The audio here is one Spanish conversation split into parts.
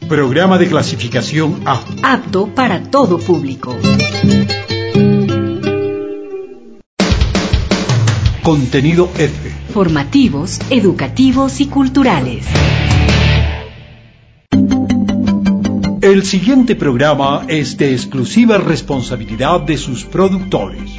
Programa de clasificación A. Apto para todo público. Contenido F. Formativos, educativos y culturales. El siguiente programa es de exclusiva responsabilidad de sus productores.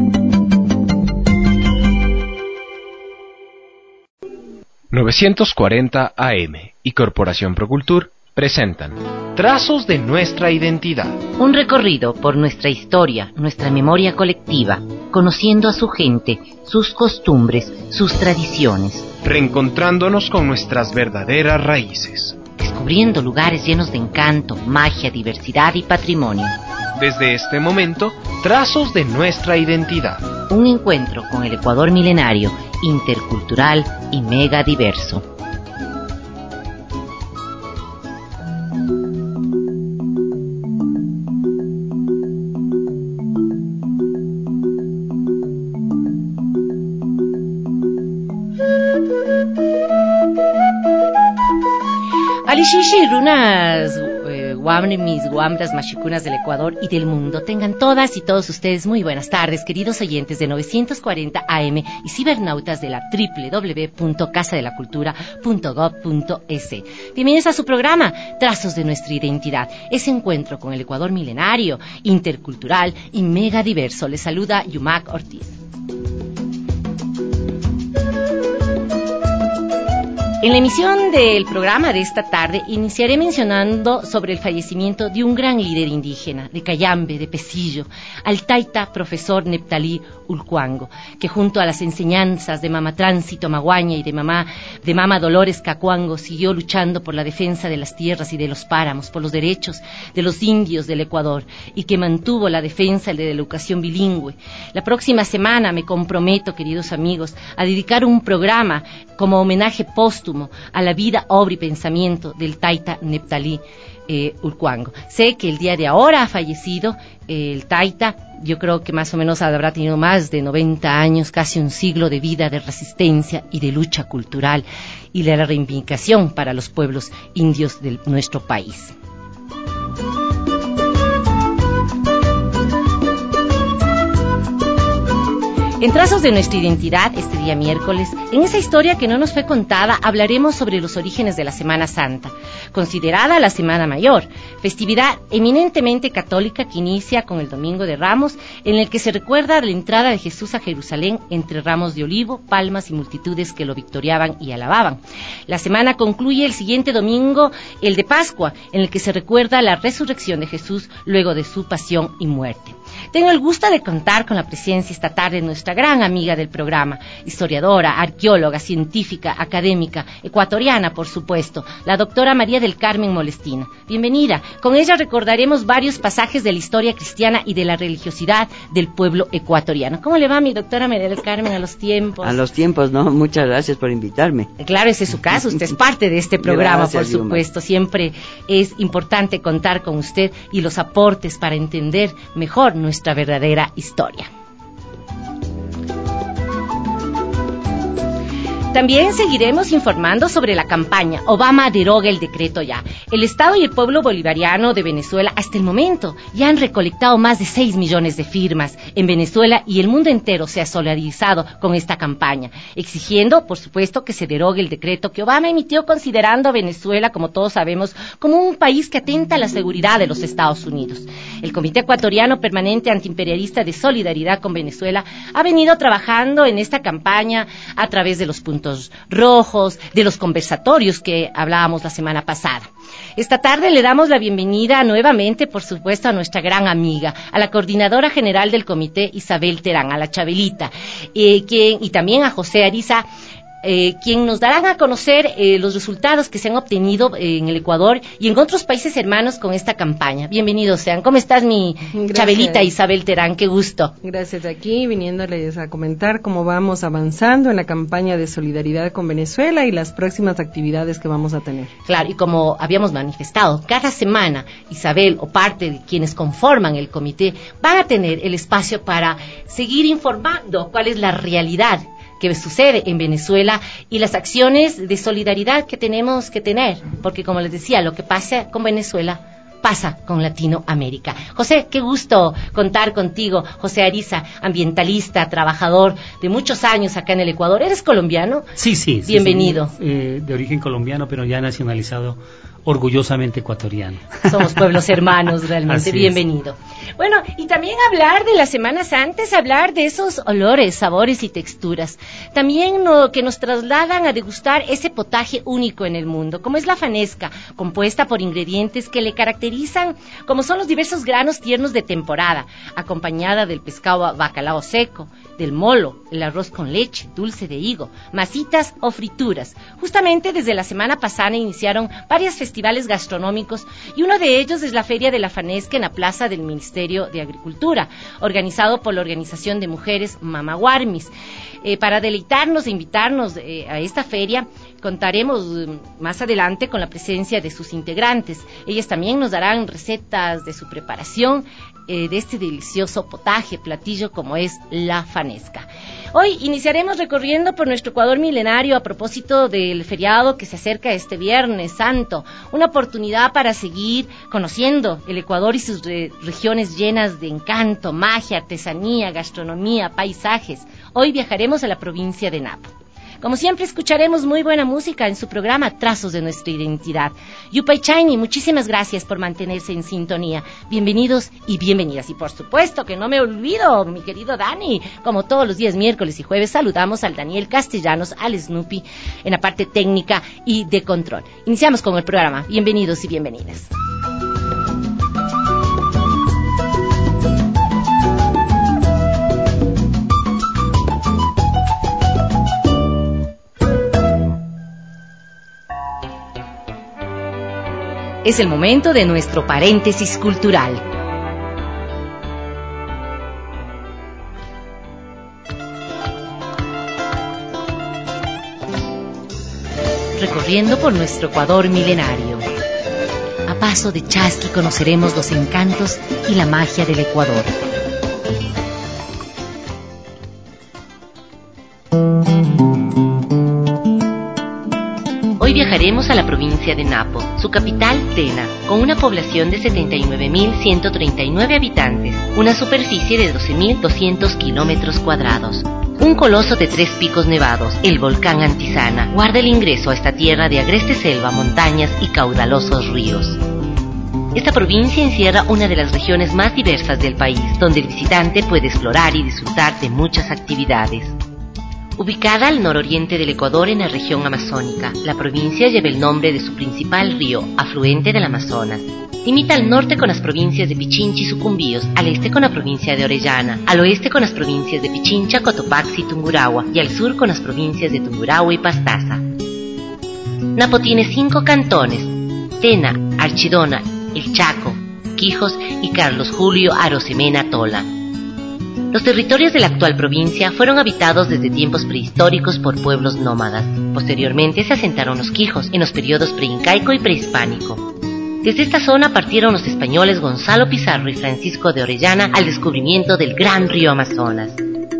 ...940 AM y Corporación Procultur presentan Trazos de nuestra identidad. Un recorrido por nuestra historia, nuestra memoria colectiva, conociendo a su gente, sus costumbres, sus tradiciones. Reencontrándonos con nuestras verdaderas raíces. Descubriendo lugares llenos de encanto, magia, diversidad y patrimonio. Desde este momento, Trazos de nuestra identidad. Un encuentro con el Ecuador milenario, intercultural y mega diverso. Alishishi, runas, mis guambras, machicunas del Ecuador y del mundo. Tengan todas y todos ustedes muy buenas tardes, queridos oyentes de 940 AM y cibernautas de la www.casadelacultura.gov.es. Bienvenidos a su programa, Trazos de nuestra identidad. Ese encuentro con el Ecuador milenario, intercultural y mega diverso. Les saluda Yumac Ortiz. En la emisión del programa de esta tarde iniciaré mencionando sobre el fallecimiento de un gran líder indígena, de Cayambe, de Pesillo, al taita profesor Neptalí Ulcuango, que junto a las enseñanzas de Mama Tránsito Maguaña y de Mama Dolores Cacuango siguió luchando por la defensa de las tierras y de los páramos, por los derechos de los indios del Ecuador, y que mantuvo la defensa de la educación bilingüe. La próxima semana me comprometo, queridos amigos, a dedicar un programa como homenaje póstumo a la vida, obra y pensamiento del taita Neptalí Ulcuango. Sé que el día de ahora ha fallecido el taita. Yo creo que más o menos habrá tenido más de 90 años, casi un siglo de vida, de resistencia y de lucha cultural y de la reivindicación para los pueblos indios de nuestro país. En Trazos de nuestra identidad, este día miércoles, en esa historia que no nos fue contada, hablaremos sobre los orígenes de la Semana Santa, considerada la Semana Mayor, festividad eminentemente católica que inicia con el Domingo de Ramos, en el que se recuerda la entrada de Jesús a Jerusalén entre ramos de olivo, palmas y multitudes que lo victoriaban y alababan. La semana concluye el siguiente domingo, el de Pascua, en el que se recuerda la resurrección de Jesús luego de su pasión y muerte. Tengo el gusto de contar con la presencia esta tarde de nuestra gran amiga del programa, historiadora, arqueóloga, científica, académica, ecuatoriana, por supuesto, la doctora María del Carmen Molestina. Bienvenida. Con ella recordaremos varios pasajes de la historia cristiana y de la religiosidad del pueblo ecuatoriano. ¿Cómo le va, mi doctora María del Carmen, a los tiempos? A los tiempos, ¿no? Muchas gracias por invitarme. Claro, ese es su caso. Usted es parte de este programa, Gracias, por supuesto. Siempre es importante contar con usted y los aportes para entender mejor nuestra verdadera historia. También seguiremos informando sobre la campaña Obama deroga el decreto ya. El Estado y el pueblo bolivariano de Venezuela hasta el momento ya han recolectado más de 6 millones de firmas en Venezuela y el mundo entero se ha solidarizado con esta campaña, exigiendo, por supuesto, que se derogue el decreto que Obama emitió considerando a Venezuela, como todos sabemos, como un país que atenta a la seguridad de los Estados Unidos. El Comité Ecuatoriano Permanente Antiimperialista de Solidaridad con Venezuela ha venido trabajando en esta campaña a través de los puntos rojos, de los conversatorios que hablábamos la semana pasada. Esta tarde le damos la bienvenida nuevamente, por supuesto, a nuestra gran amiga, a la coordinadora general del comité, Isabel Terán, a la Chabelita, y también a José Ariza, quien nos darán a conocer los resultados que se han obtenido en el Ecuador y en otros países hermanos con esta campaña. Bienvenidos sean. ¿Cómo estás, mi Chabelita Isabel Terán? Qué gusto. Gracias, aquí viniéndoles a comentar cómo vamos avanzando en la campaña de solidaridad con Venezuela y las próximas actividades que vamos a tener. Claro, y como habíamos manifestado, cada semana Isabel o parte de quienes conforman el comité van a tener el espacio para seguir informando cuál es la realidad que sucede en Venezuela y las acciones de solidaridad que tenemos que tener, porque como les decía, lo que pasa con Venezuela pasa con Latinoamérica. José, qué gusto contar contigo. José Ariza, ambientalista, trabajador de muchos años acá en el Ecuador. ¿Eres colombiano? Sí. Bienvenido. De origen colombiano, pero ya nacionalizado, orgullosamente ecuatoriano. Somos pueblos hermanos, realmente. Bienvenido. Bueno, y también hablar de las Semanas Santas, hablar de esos olores, sabores y texturas. También que nos trasladan a degustar ese potaje único en el mundo, como es la fanesca, compuesta por ingredientes que le caracterizan, como son los diversos granos tiernos de temporada, acompañada del pescado bacalao seco, del molo, el arroz con leche, dulce de higo, masitas o frituras. Justamente desde la semana pasada iniciaron varios festivales gastronómicos y uno de ellos es la Feria de la Fanesca en la Plaza del Ministerio de Agricultura, organizado por la Organización de Mujeres Mama Guarmis. Para deleitarnos e invitarnos a esta feria, contaremos más adelante con la presencia de sus integrantes. Ellas también nos darán recetas de su preparación de este delicioso potaje, platillo como es la fanesca. Hoy iniciaremos recorriendo por nuestro Ecuador milenario a propósito del feriado que se acerca este Viernes Santo, una oportunidad para seguir conociendo el Ecuador y sus regiones llenas de encanto, magia, artesanía, gastronomía, paisajes. Hoy viajaremos a la provincia de Napo. Como siempre, escucharemos muy buena música en su programa Trazos de Nuestra Identidad. Yupay Chaini, muchísimas gracias por mantenerse en sintonía. Bienvenidos y bienvenidas. Y por supuesto que no me olvido, mi querido Dani, como todos los días miércoles y jueves, saludamos al Daniel Castellanos, al Snoopy, en la parte técnica y de control. Iniciamos con el programa. Bienvenidos y bienvenidas. Es el momento de nuestro paréntesis cultural. Recorriendo por nuestro Ecuador milenario. A paso de chasqui conoceremos los encantos y la magia del Ecuador. Hoy viajaremos a la provincia de Napo, su capital, Tena, con una población de 79.139 habitantes, una superficie de 12.200 kilómetros cuadrados. Un coloso de 3 picos nevados, el volcán Antisana, guarda el ingreso a esta tierra de agreste selva, montañas y caudalosos ríos. Esta provincia encierra una de las regiones más diversas del país, donde el visitante puede explorar y disfrutar de muchas actividades. Ubicada al nororiente del Ecuador en la región amazónica, la provincia lleva el nombre de su principal río, afluente del Amazonas. Limita al norte con las provincias de Pichincha y Sucumbíos, al este con la provincia de Orellana, al oeste con las provincias de Pichincha, Cotopaxi y Tungurahua, y al sur con las provincias de Tungurahua y Pastaza. Napo tiene 5 cantones: Tena, Archidona, El Chaco, Quijos y Carlos Julio Arosemena Tola. Los territorios de la actual provincia fueron habitados desde tiempos prehistóricos por pueblos nómadas. Posteriormente se asentaron los quijos en los periodos preincaico y prehispánico. Desde esta zona partieron los españoles Gonzalo Pizarro y Francisco de Orellana al descubrimiento del gran río Amazonas.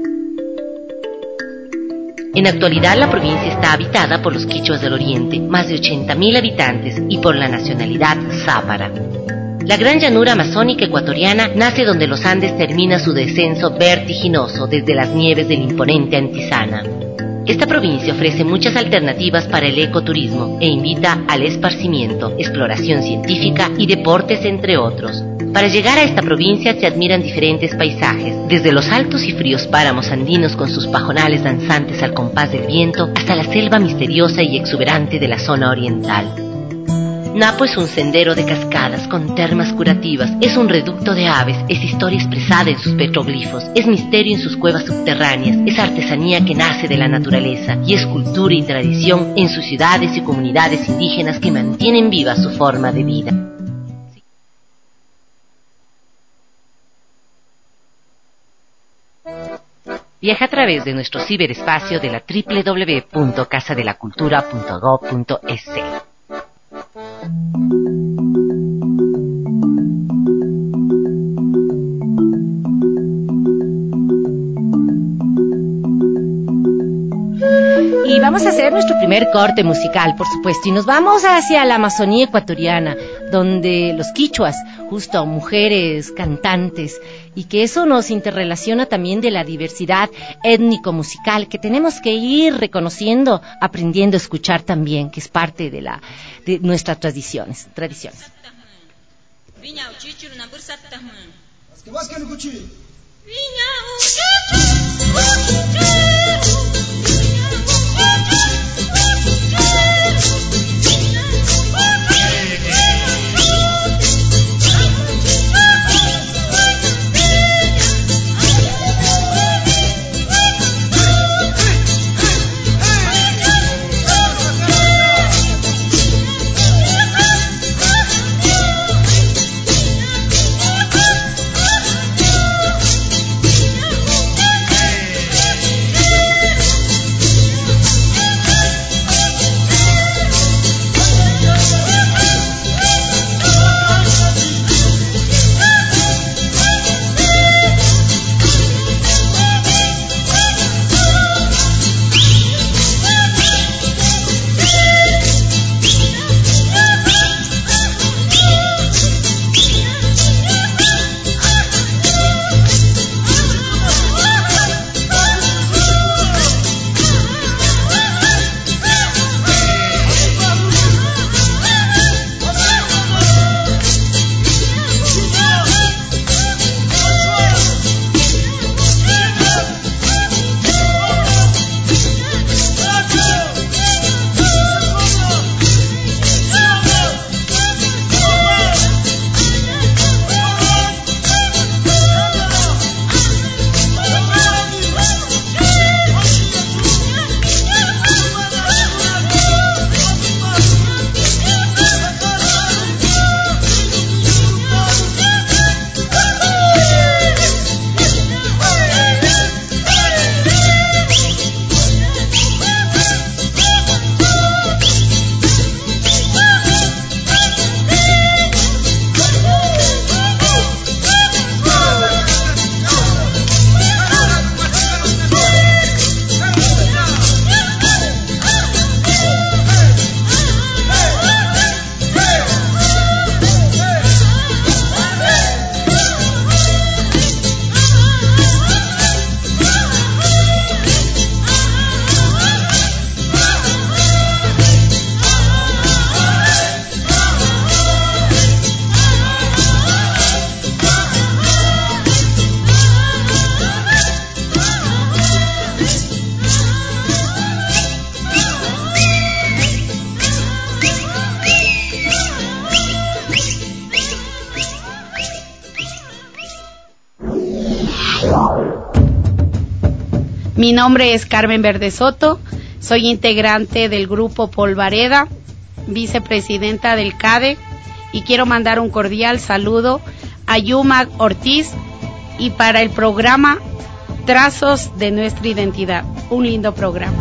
En la actualidad la provincia está habitada por los quichuas del oriente, más de 80.000 habitantes, y por la nacionalidad zápara. La gran llanura amazónica ecuatoriana nace donde los Andes termina su descenso vertiginoso desde las nieves del imponente Antisana. Esta provincia ofrece muchas alternativas para el ecoturismo e invita al esparcimiento, exploración científica y deportes, entre otros. Para llegar a esta provincia se admiran diferentes paisajes, desde los altos y fríos páramos andinos con sus pajonales danzantes al compás del viento, hasta la selva misteriosa y exuberante de la zona oriental. Napo es un sendero de cascadas con termas curativas, es un reducto de aves, es historia expresada en sus petroglifos, es misterio en sus cuevas subterráneas, es artesanía que nace de la naturaleza y es cultura y tradición en sus ciudades y comunidades indígenas que mantienen viva su forma de vida. Viaja a través de nuestro ciberespacio de la www.casadelacultura.gov.es. vamos a hacer nuestro primer corte musical, por supuesto, y nos vamos hacia la Amazonía ecuatoriana, donde los quichuas, justo mujeres cantantes, y que eso nos interrelaciona también de la diversidad étnico-musical que tenemos que ir reconociendo, aprendiendo a escuchar también, que es parte de nuestras tradiciones. Mi nombre es Carmen Verde Soto, soy integrante del grupo Polvareda, vicepresidenta del CADE, y quiero mandar un cordial saludo a Yuma Ortiz y para el programa Trazos de Nuestra Identidad. Un lindo programa.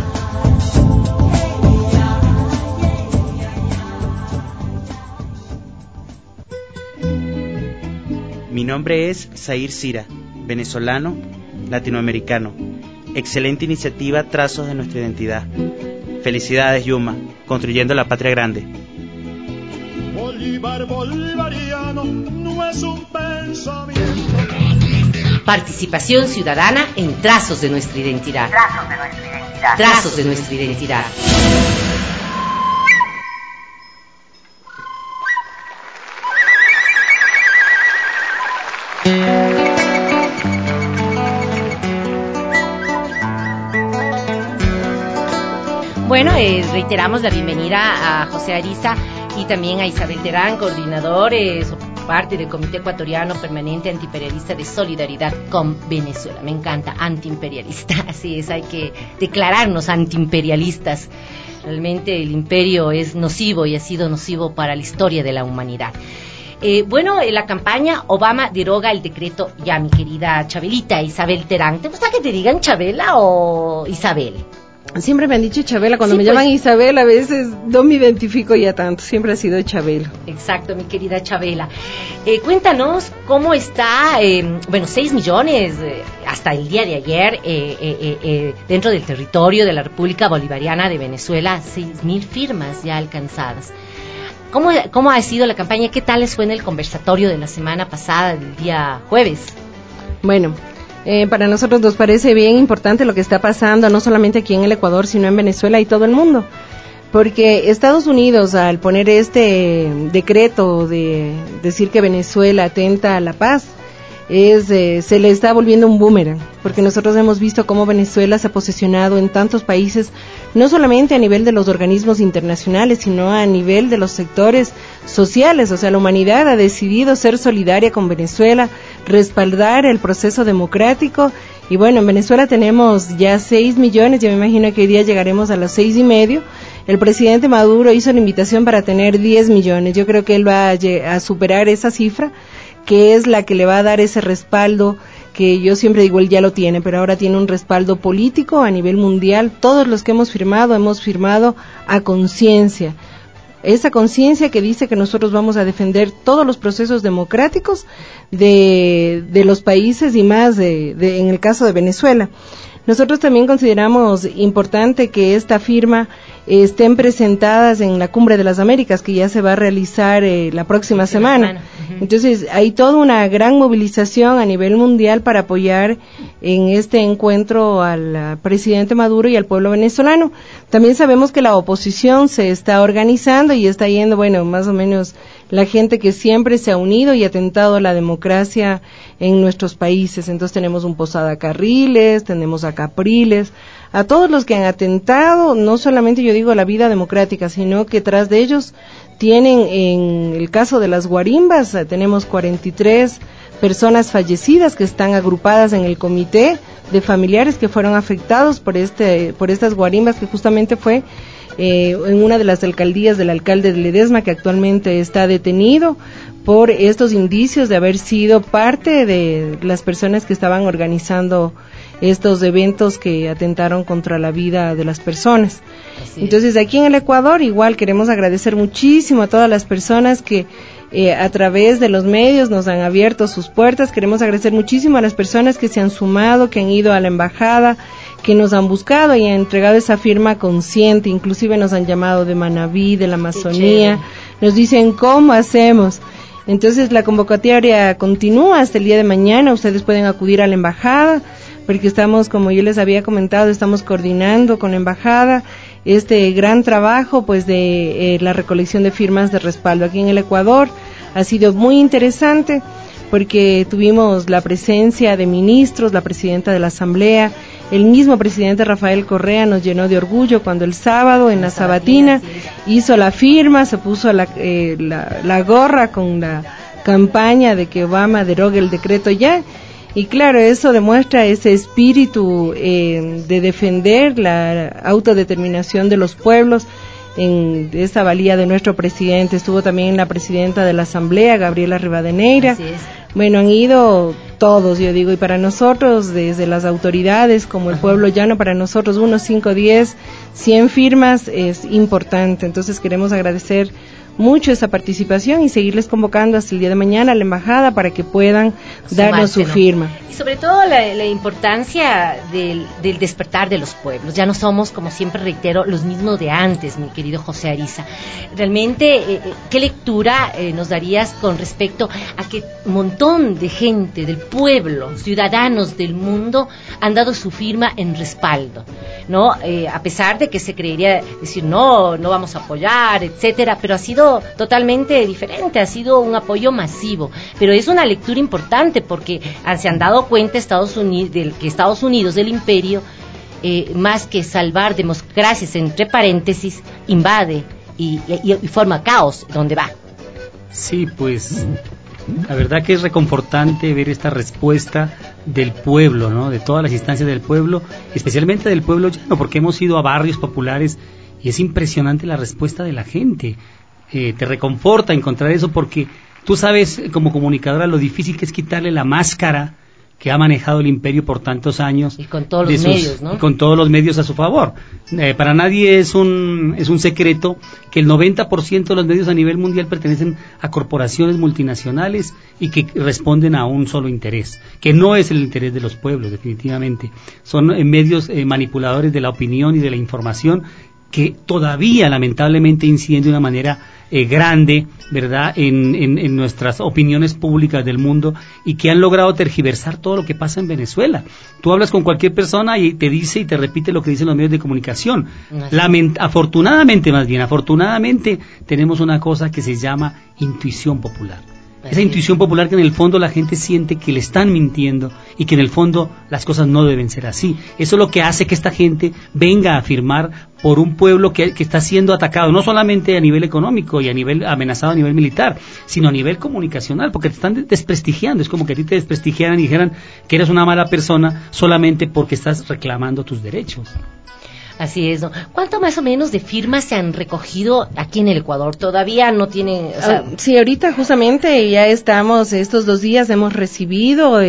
Mi nombre es Zair Sira, venezolano, latinoamericano. Excelente iniciativa, Trazos de Nuestra Identidad. Felicidades, Yuma, construyendo la patria grande. Bolívar bolivariano no es un pensamiento. Participación ciudadana en Trazos de Nuestra Identidad. Trazos de Nuestra Identidad. Trazos de Nuestra Identidad. Bueno, reiteramos la bienvenida a José Ariza y también a Isabel Terán, coordinadores o parte del Comité Ecuatoriano Permanente Antiimperialista de Solidaridad con Venezuela. Me encanta, antiimperialista, así es, hay que declararnos antiimperialistas. Realmente el imperio es nocivo y ha sido nocivo para la historia de la humanidad. La campaña Obama deroga el decreto ya, mi querida Chabelita, Isabel Terán. ¿Te gusta que te digan Chabela o Isabel? Siempre me han dicho Chabela, cuando sí, me llaman Isabel a veces no me identifico ya tanto, siempre ha sido Chabela. Exacto, mi querida Chabela. Cuéntanos cómo está, 6 millones hasta el día de ayer, dentro del territorio de la República Bolivariana de Venezuela, 6.000 firmas ya alcanzadas. ¿Cómo ha sido la campaña? ¿Qué tal les fue en el conversatorio de la semana pasada, del día jueves? Bueno, para nosotros nos parece bien importante lo que está pasando, no solamente aquí en el Ecuador, sino en Venezuela y todo el mundo. Porque Estados Unidos, al poner este decreto de decir que Venezuela atenta a la paz, se le está volviendo un boomerang, porque nosotros hemos visto cómo Venezuela se ha posicionado en tantos países, no solamente a nivel de los organismos internacionales, sino a nivel de los sectores sociales. O sea, la humanidad ha decidido ser solidaria con Venezuela, respaldar el proceso democrático. Y bueno, en Venezuela tenemos ya 6 millones, yo me imagino que hoy día llegaremos a los 6,5. El presidente Maduro hizo la invitación para tener 10 millones. Yo creo que él va a superar esa cifra, que es la que le va a dar ese respaldo, que yo siempre digo, él ya lo tiene, pero ahora tiene un respaldo político a nivel mundial. Todos los que hemos firmado a conciencia. Esa conciencia que dice que nosotros vamos a defender todos los procesos democráticos de los países y más en el caso de Venezuela. Nosotros también consideramos importante que esta firma estén presentadas en la Cumbre de las Américas, que ya se va a realizar la próxima semana. Entonces, hay toda una gran movilización a nivel mundial para apoyar en este encuentro al presidente Maduro y al pueblo venezolano. También sabemos que la oposición se está organizando y está yendo, bueno, más o menos la gente que siempre se ha unido y ha atentado a la democracia en nuestros países. Entonces tenemos un Posada Carriles, tenemos a Capriles, a todos los que han atentado, no solamente yo digo a la vida democrática, sino que tras de ellos tienen, en el caso de las guarimbas, tenemos 43 personas fallecidas que están agrupadas en el comité de familiares que fueron afectados por estas guarimbas, que justamente fue en una de las alcaldías del alcalde de Ledesma, que actualmente está detenido por estos indicios de haber sido parte de las personas que estaban organizando estos eventos que atentaron contra la vida de las personas. Entonces, aquí en el Ecuador igual queremos agradecer muchísimo a todas las personas que a través de los medios nos han abierto sus puertas. Queremos agradecer muchísimo a las personas que se han sumado, que han ido a la embajada, que nos han buscado y han entregado esa firma consciente. Inclusive nos han llamado de Manabí, de la Amazonía, nos dicen cómo hacemos. Entonces, la convocatoria continúa hasta el día de mañana. Ustedes pueden acudir a la embajada, porque estamos, como yo les había comentado, estamos coordinando con la embajada este gran trabajo pues de la recolección de firmas de respaldo aquí en el Ecuador. Ha sido muy interesante porque tuvimos la presencia de ministros, la presidenta de la Asamblea, el mismo presidente Rafael Correa nos llenó de orgullo cuando el sábado en la Sabatina hizo la firma, se puso la gorra con la campaña de que Obama derogue el decreto ya. Y claro, eso demuestra ese espíritu de defender la autodeterminación de los pueblos, en esa valía de nuestro presidente. Estuvo también la presidenta de la Asamblea, Gabriela Rivadeneira. Bueno, han ido todos, yo digo, y para nosotros, desde las autoridades, como el pueblo llano, para nosotros 1, 5, 10, 100 firmas es importante. Entonces queremos agradecer mucho esa participación y seguirles convocando hasta el día de mañana a la embajada para que puedan darnos su firma. Y sobre todo la importancia del despertar de los pueblos. Ya no somos, como siempre reitero, los mismos de antes, mi querido José Ariza. Realmente, ¿qué lectura nos darías con respecto a que un montón de gente del pueblo, ciudadanos del mundo, han dado su firma en respaldo, ¿no? A pesar de que se creería decir no vamos a apoyar, etcétera, pero ha sido totalmente diferente, ha sido un apoyo masivo, pero es una lectura importante porque se han dado cuenta Estados Unidos del imperio, más que salvar democracias, entre paréntesis, invade y forma caos donde va. Sí, pues la verdad que es reconfortante ver esta respuesta del pueblo, ¿no? De todas las instancias del pueblo, especialmente del pueblo llano, porque hemos ido a barrios populares y es impresionante la respuesta de la gente. Te reconforta encontrar eso porque tú sabes como comunicadora lo difícil que es quitarle la máscara que ha manejado el imperio por tantos años. Y con todos los medios, ¿no? Y con todos los medios a su favor. Para nadie es un secreto que el 90% de los medios a nivel mundial pertenecen a corporaciones multinacionales y que responden a un solo interés, que no es el interés de los pueblos, definitivamente. Son medios manipuladores de la opinión y de la información que todavía lamentablemente inciden de una manera grande, ¿verdad?, en nuestras opiniones públicas del mundo, y que han logrado tergiversar todo lo que pasa en Venezuela. Tú hablas con cualquier persona y te dice y te repite lo que dicen los medios de comunicación. Afortunadamente tenemos una cosa que se llama intuición popular. Esa intuición popular que en el fondo la gente siente que le están mintiendo y que en el fondo las cosas no deben ser así. Eso es lo que hace que esta gente venga a afirmar por un pueblo que está siendo atacado, no solamente a nivel económico y amenazado a nivel militar, sino a nivel comunicacional, porque te están desprestigiando. Es como que a ti te desprestigiaran y dijeran que eres una mala persona solamente porque estás reclamando tus derechos. Así es, ¿no? ¿Cuánto más o menos de firmas se han recogido aquí en el Ecuador? Todavía no tienen... Sí, ahorita justamente ya estamos, estos 2 días hemos recibido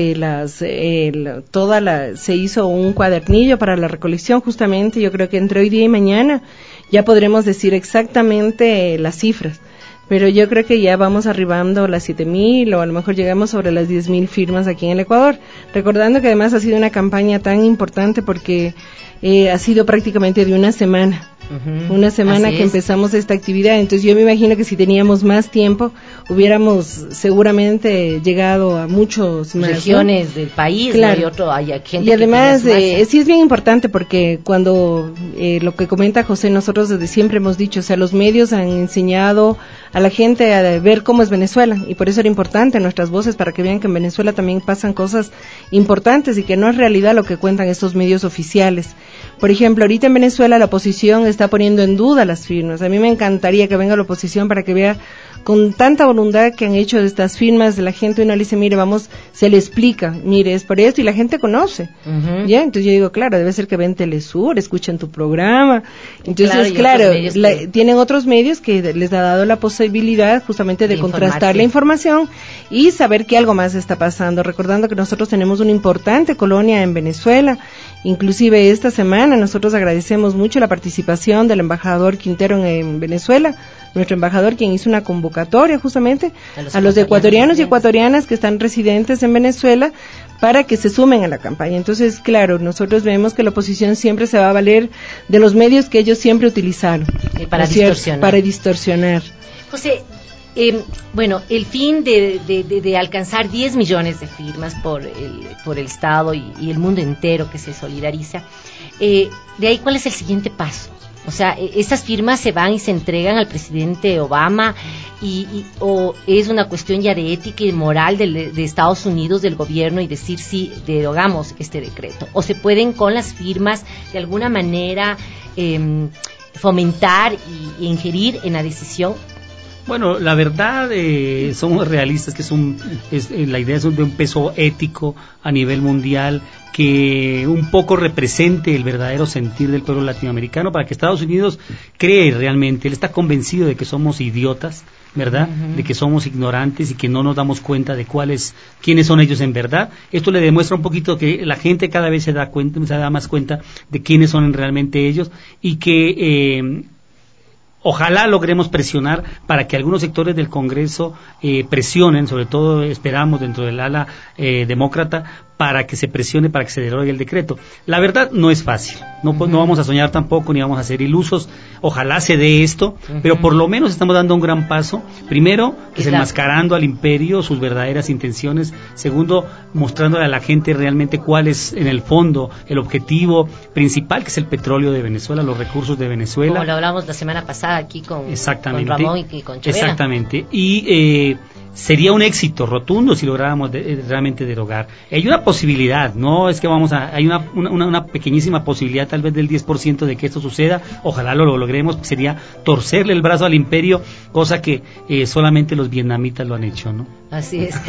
se hizo un cuadernillo para la recolección, justamente. Yo creo que entre hoy día y mañana ya podremos decir exactamente las cifras. Pero yo creo que ya vamos arribando a las 7,000 o a lo mejor llegamos sobre las 10,000 firmas aquí en el Ecuador. Recordando que además ha sido una campaña tan importante porque ha sido prácticamente de una semana. Una semana que empezamos esta actividad. Entonces yo me imagino que si teníamos más tiempo hubiéramos seguramente llegado a muchos más regiones, ¿no?, del país, claro. ¿No? Hay gente y además sí es bien importante porque cuando lo que comenta José, nosotros desde siempre hemos dicho, o sea, los medios han enseñado a la gente a ver cómo es Venezuela, y por eso era importante nuestras voces, para que vean que en Venezuela también pasan cosas importantes y que no es realidad lo que cuentan estos medios oficiales. Por ejemplo, ahorita en Venezuela la oposición está poniendo en duda las firmas. A mí me encantaría que venga la oposición para que vea con tanta voluntad que han hecho de estas firmas de la gente. Uno le dice, mire, vamos, se le explica, mire, es por esto, y la gente conoce. ¿Ya? Entonces yo digo, claro, debe ser que ven Telesur, escuchen tu programa. Entonces, claro, tienen otros medios que les ha dado la posibilidad justamente de contrastar la información y saber que algo más está pasando. Recordando que nosotros tenemos una importante colonia en Venezuela. Inclusive esta semana nosotros agradecemos mucho la participación del embajador Quintero en Venezuela, nuestro embajador, quien hizo una convocatoria justamente a los ecuatorianos y ecuatorianas que están residentes en Venezuela para que se sumen a la campaña. Entonces, claro, nosotros vemos que la oposición siempre se va a valer de los medios que ellos siempre utilizaron para distorsionar. José, bueno, el fin de alcanzar 10 millones de firmas por el Estado y el mundo entero que se solidariza, de ahí, ¿cuál es el siguiente paso? O sea, ¿estas firmas se van y se entregan al presidente Obama o es una cuestión ya de ética y moral de Estados Unidos, del gobierno, y decir sí, derogamos este decreto? ¿O se pueden con las firmas de alguna manera fomentar y ingerir en la decisión? Bueno, la verdad, somos realistas, que la idea es de un peso ético a nivel mundial que un poco represente el verdadero sentir del pueblo latinoamericano, para que Estados Unidos cree realmente, él está convencido de que somos idiotas, ¿verdad? De que somos ignorantes y que no nos damos cuenta de quiénes son ellos en verdad. Esto le demuestra un poquito que la gente cada vez se da más cuenta de quiénes son realmente ellos, y que ojalá logremos presionar para que algunos sectores del Congreso presionen, sobre todo esperamos dentro del ala demócrata, para que se presione, para que se derogue el decreto. La verdad no es fácil, no vamos a soñar tampoco, ni vamos a ser ilusos. Ojalá se dé esto, pero por lo menos estamos dando un gran paso. Primero, desenmascarando al imperio sus verdaderas intenciones. Segundo, mostrándole a la gente realmente cuál es en el fondo el objetivo principal, que es el petróleo de Venezuela, los recursos de Venezuela. Como lo hablamos la semana pasada aquí con Ramón y con Chavela. Exactamente. Y sería un éxito rotundo si lográramos realmente derogar. Hay una posibilidad, no es que hay una pequeñísima posibilidad, tal vez del 10% de que esto suceda. Ojalá lo logremos. Sería torcerle el brazo al imperio, cosa que solamente los vietnamitas lo han hecho, ¿no? Así es.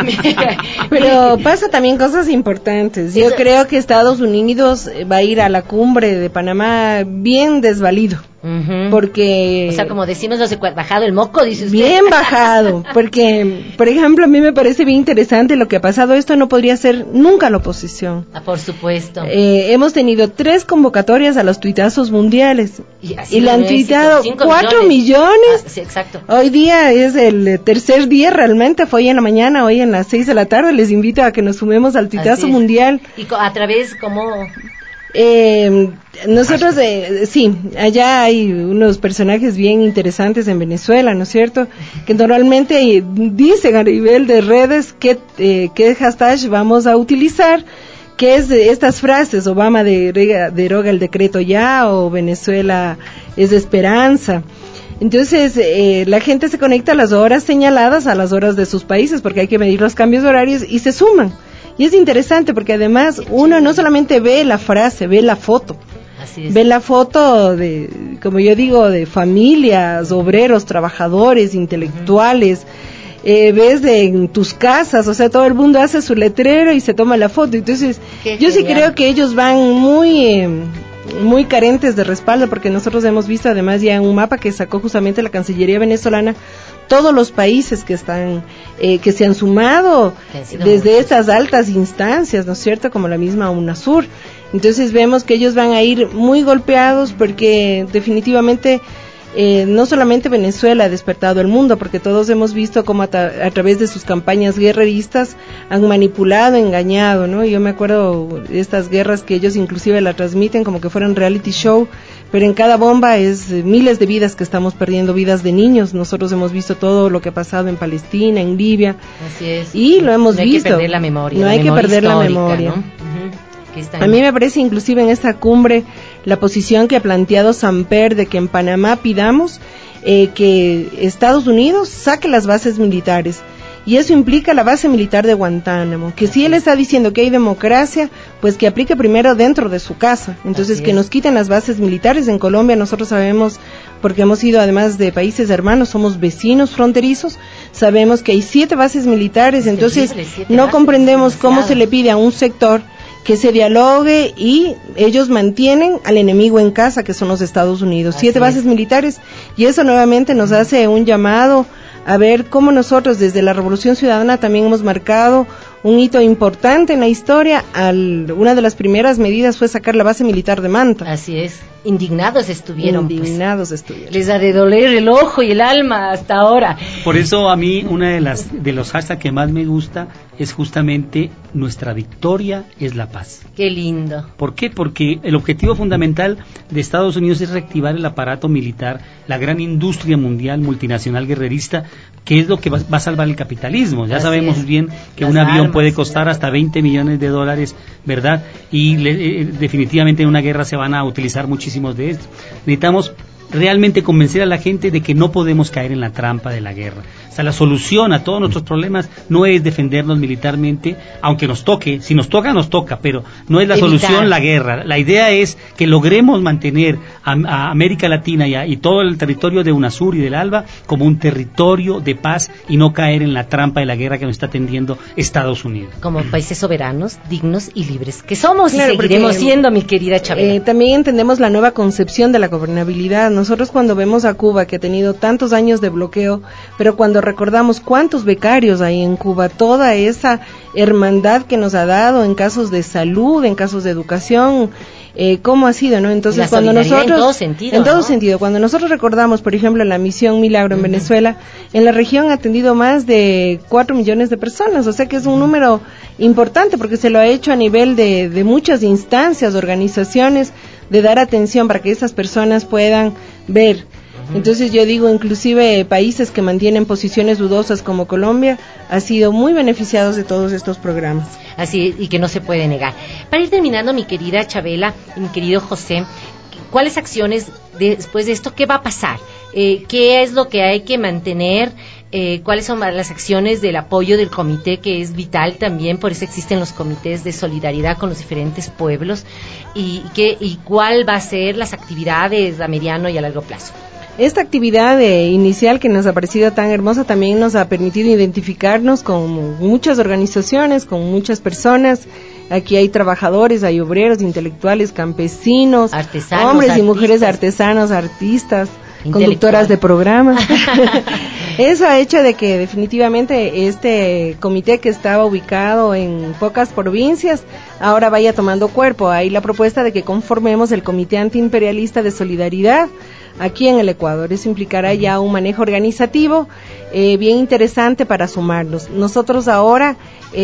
Pero pasa también cosas importantes. Yo creo que Estados Unidos va a ir a la cumbre de Panamá bien desvalido. Porque... O sea, como decimos, bajado el moco, dice usted. Bien bajado, porque, por ejemplo, a mí me parece bien interesante lo que ha pasado. Esto no podría ser nunca la oposición. Por supuesto. Hemos tenido 3 convocatorias a los tuitazos mundiales. Y le han tuitado 4 millones. Sí, exacto. Hoy día es el tercer día realmente, fue hoy en la mañana, hoy en las 6 de la tarde. Les invito a que nos sumemos al tuitazo mundial. ¿Y a través cómo...? Nosotros, sí, allá hay unos personajes bien interesantes en Venezuela, ¿no es cierto? Que normalmente dicen a nivel de redes qué hashtag vamos a utilizar, que es estas frases: Obama deroga el decreto ya, o Venezuela es de esperanza. Entonces, la gente se conecta a las horas señaladas, a las horas de sus países, porque hay que medir los cambios horarios y se suman. Y es interesante porque además uno no solamente ve la frase, ve la foto. Así es. Ve la foto de, como yo digo, de familias, obreros, trabajadores, intelectuales. Ves en tus casas, o sea, todo el mundo hace su letrero y se toma la foto. Entonces, yo sí creo que ellos van muy carentes de respaldo, porque nosotros hemos visto además ya en un mapa que sacó justamente la Cancillería venezolana todos los países que están que se han sumado desde estas altas instancias, ¿no es cierto?, como la misma UNASUR. Entonces vemos que ellos van a ir muy golpeados, porque definitivamente no solamente Venezuela ha despertado el mundo, porque todos hemos visto cómo a través de sus campañas guerreristas han manipulado, engañado, ¿no? Yo me acuerdo de estas guerras que ellos inclusive la transmiten como que fueran reality show, pero en cada bomba es miles de vidas que estamos perdiendo, vidas de niños. Nosotros hemos visto todo lo que ha pasado en Palestina, en Libia. Así es. Y lo hemos visto. No hay que perder la memoria. No hay que perder la memoria. ¿No? A mí me parece inclusive en esta cumbre la posición que ha planteado Samper de que en Panamá pidamos que Estados Unidos saque las bases militares. Y eso implica la base militar de Guantánamo, que si él está diciendo que hay democracia, pues que aplique primero dentro de su casa. Entonces, que nos quiten las bases militares. En Colombia nosotros sabemos, porque hemos ido además de países hermanos, somos vecinos fronterizos, sabemos que hay 7 bases militares. Entonces no comprendemos cómo se le pide a un sector que se dialogue y ellos mantienen al enemigo en casa, que son los Estados Unidos. 7 bases militares, y eso nuevamente nos hace un llamado a ver cómo nosotros desde la Revolución Ciudadana también hemos marcado un hito importante en la historia. Una de las primeras medidas fue sacar la base militar de Manta. Así es. Indignados estuvieron. Estuvieron. Les ha de doler el ojo y el alma hasta ahora. Por eso a mí una de los hashtags que más me gusta es justamente nuestra victoria es la paz. Qué lindo. ¿Por qué? Porque el objetivo fundamental de Estados Unidos es reactivar el aparato militar, la gran industria mundial multinacional guerrerista, que es lo que va a salvar el capitalismo. Ya sabemos bien que un avión puede costar hasta $20 millones, ¿verdad? Y definitivamente en una guerra se van a utilizar muchísimos de estos. Necesitamos realmente convencer a la gente de que no podemos caer en la trampa de la guerra. O sea, la solución a todos nuestros problemas no es defendernos militarmente, aunque nos toque, si nos toca, pero no es la solución la guerra. La idea es que logremos mantener a América Latina y todo el territorio de UNASUR y del ALBA como un territorio de paz y no caer en la trampa de la guerra que nos está tendiendo Estados Unidos. Como países soberanos, dignos y libres que somos, claro, y seguiremos siendo, mi querida Chabela. También entendemos la nueva concepción de la gobernabilidad. Nosotros cuando vemos a Cuba, que ha tenido tantos años de bloqueo, pero cuando recordamos cuántos becarios hay en Cuba, toda esa hermandad que nos ha dado en casos de salud, en casos de educación, cómo ha sido, ¿no? Entonces cuando nosotros en todo sentido, cuando nosotros recordamos, por ejemplo, la misión Milagro en Venezuela, en la región ha atendido más de 4 millones de personas, o sea que es un número importante, porque se lo ha hecho a nivel de muchas instancias, organizaciones, de dar atención para que esas personas puedan ver. Entonces yo digo, inclusive países que mantienen posiciones dudosas como Colombia han sido muy beneficiados de todos estos programas. Así, y que no se puede negar. Para ir terminando, mi querida Chabela y mi querido José, ¿cuáles acciones después de esto? ¿Qué va a pasar? ¿Qué es lo que hay que mantener? ¿Cuáles son las acciones del apoyo del comité, que es vital también? Por eso existen los comités de solidaridad con los diferentes pueblos. ¿Y cuál va a ser las actividades a mediano y a largo plazo? Esta actividad inicial que nos ha parecido tan hermosa también nos ha permitido identificarnos con muchas organizaciones, con muchas personas Aquí hay trabajadores, hay obreros, intelectuales, campesinos, artesanos, hombres y artistas. mujeres artesanos, artistas, conductoras de programas. Eso ha hecho de que definitivamente este comité, que estaba ubicado en pocas provincias, ahora vaya tomando cuerpo. Hay la propuesta de que conformemos el Comité Antiimperialista de Solidaridad aquí en el Ecuador. Eso implicará ya un manejo organizativo bien interesante para sumarnos. Nosotros ahora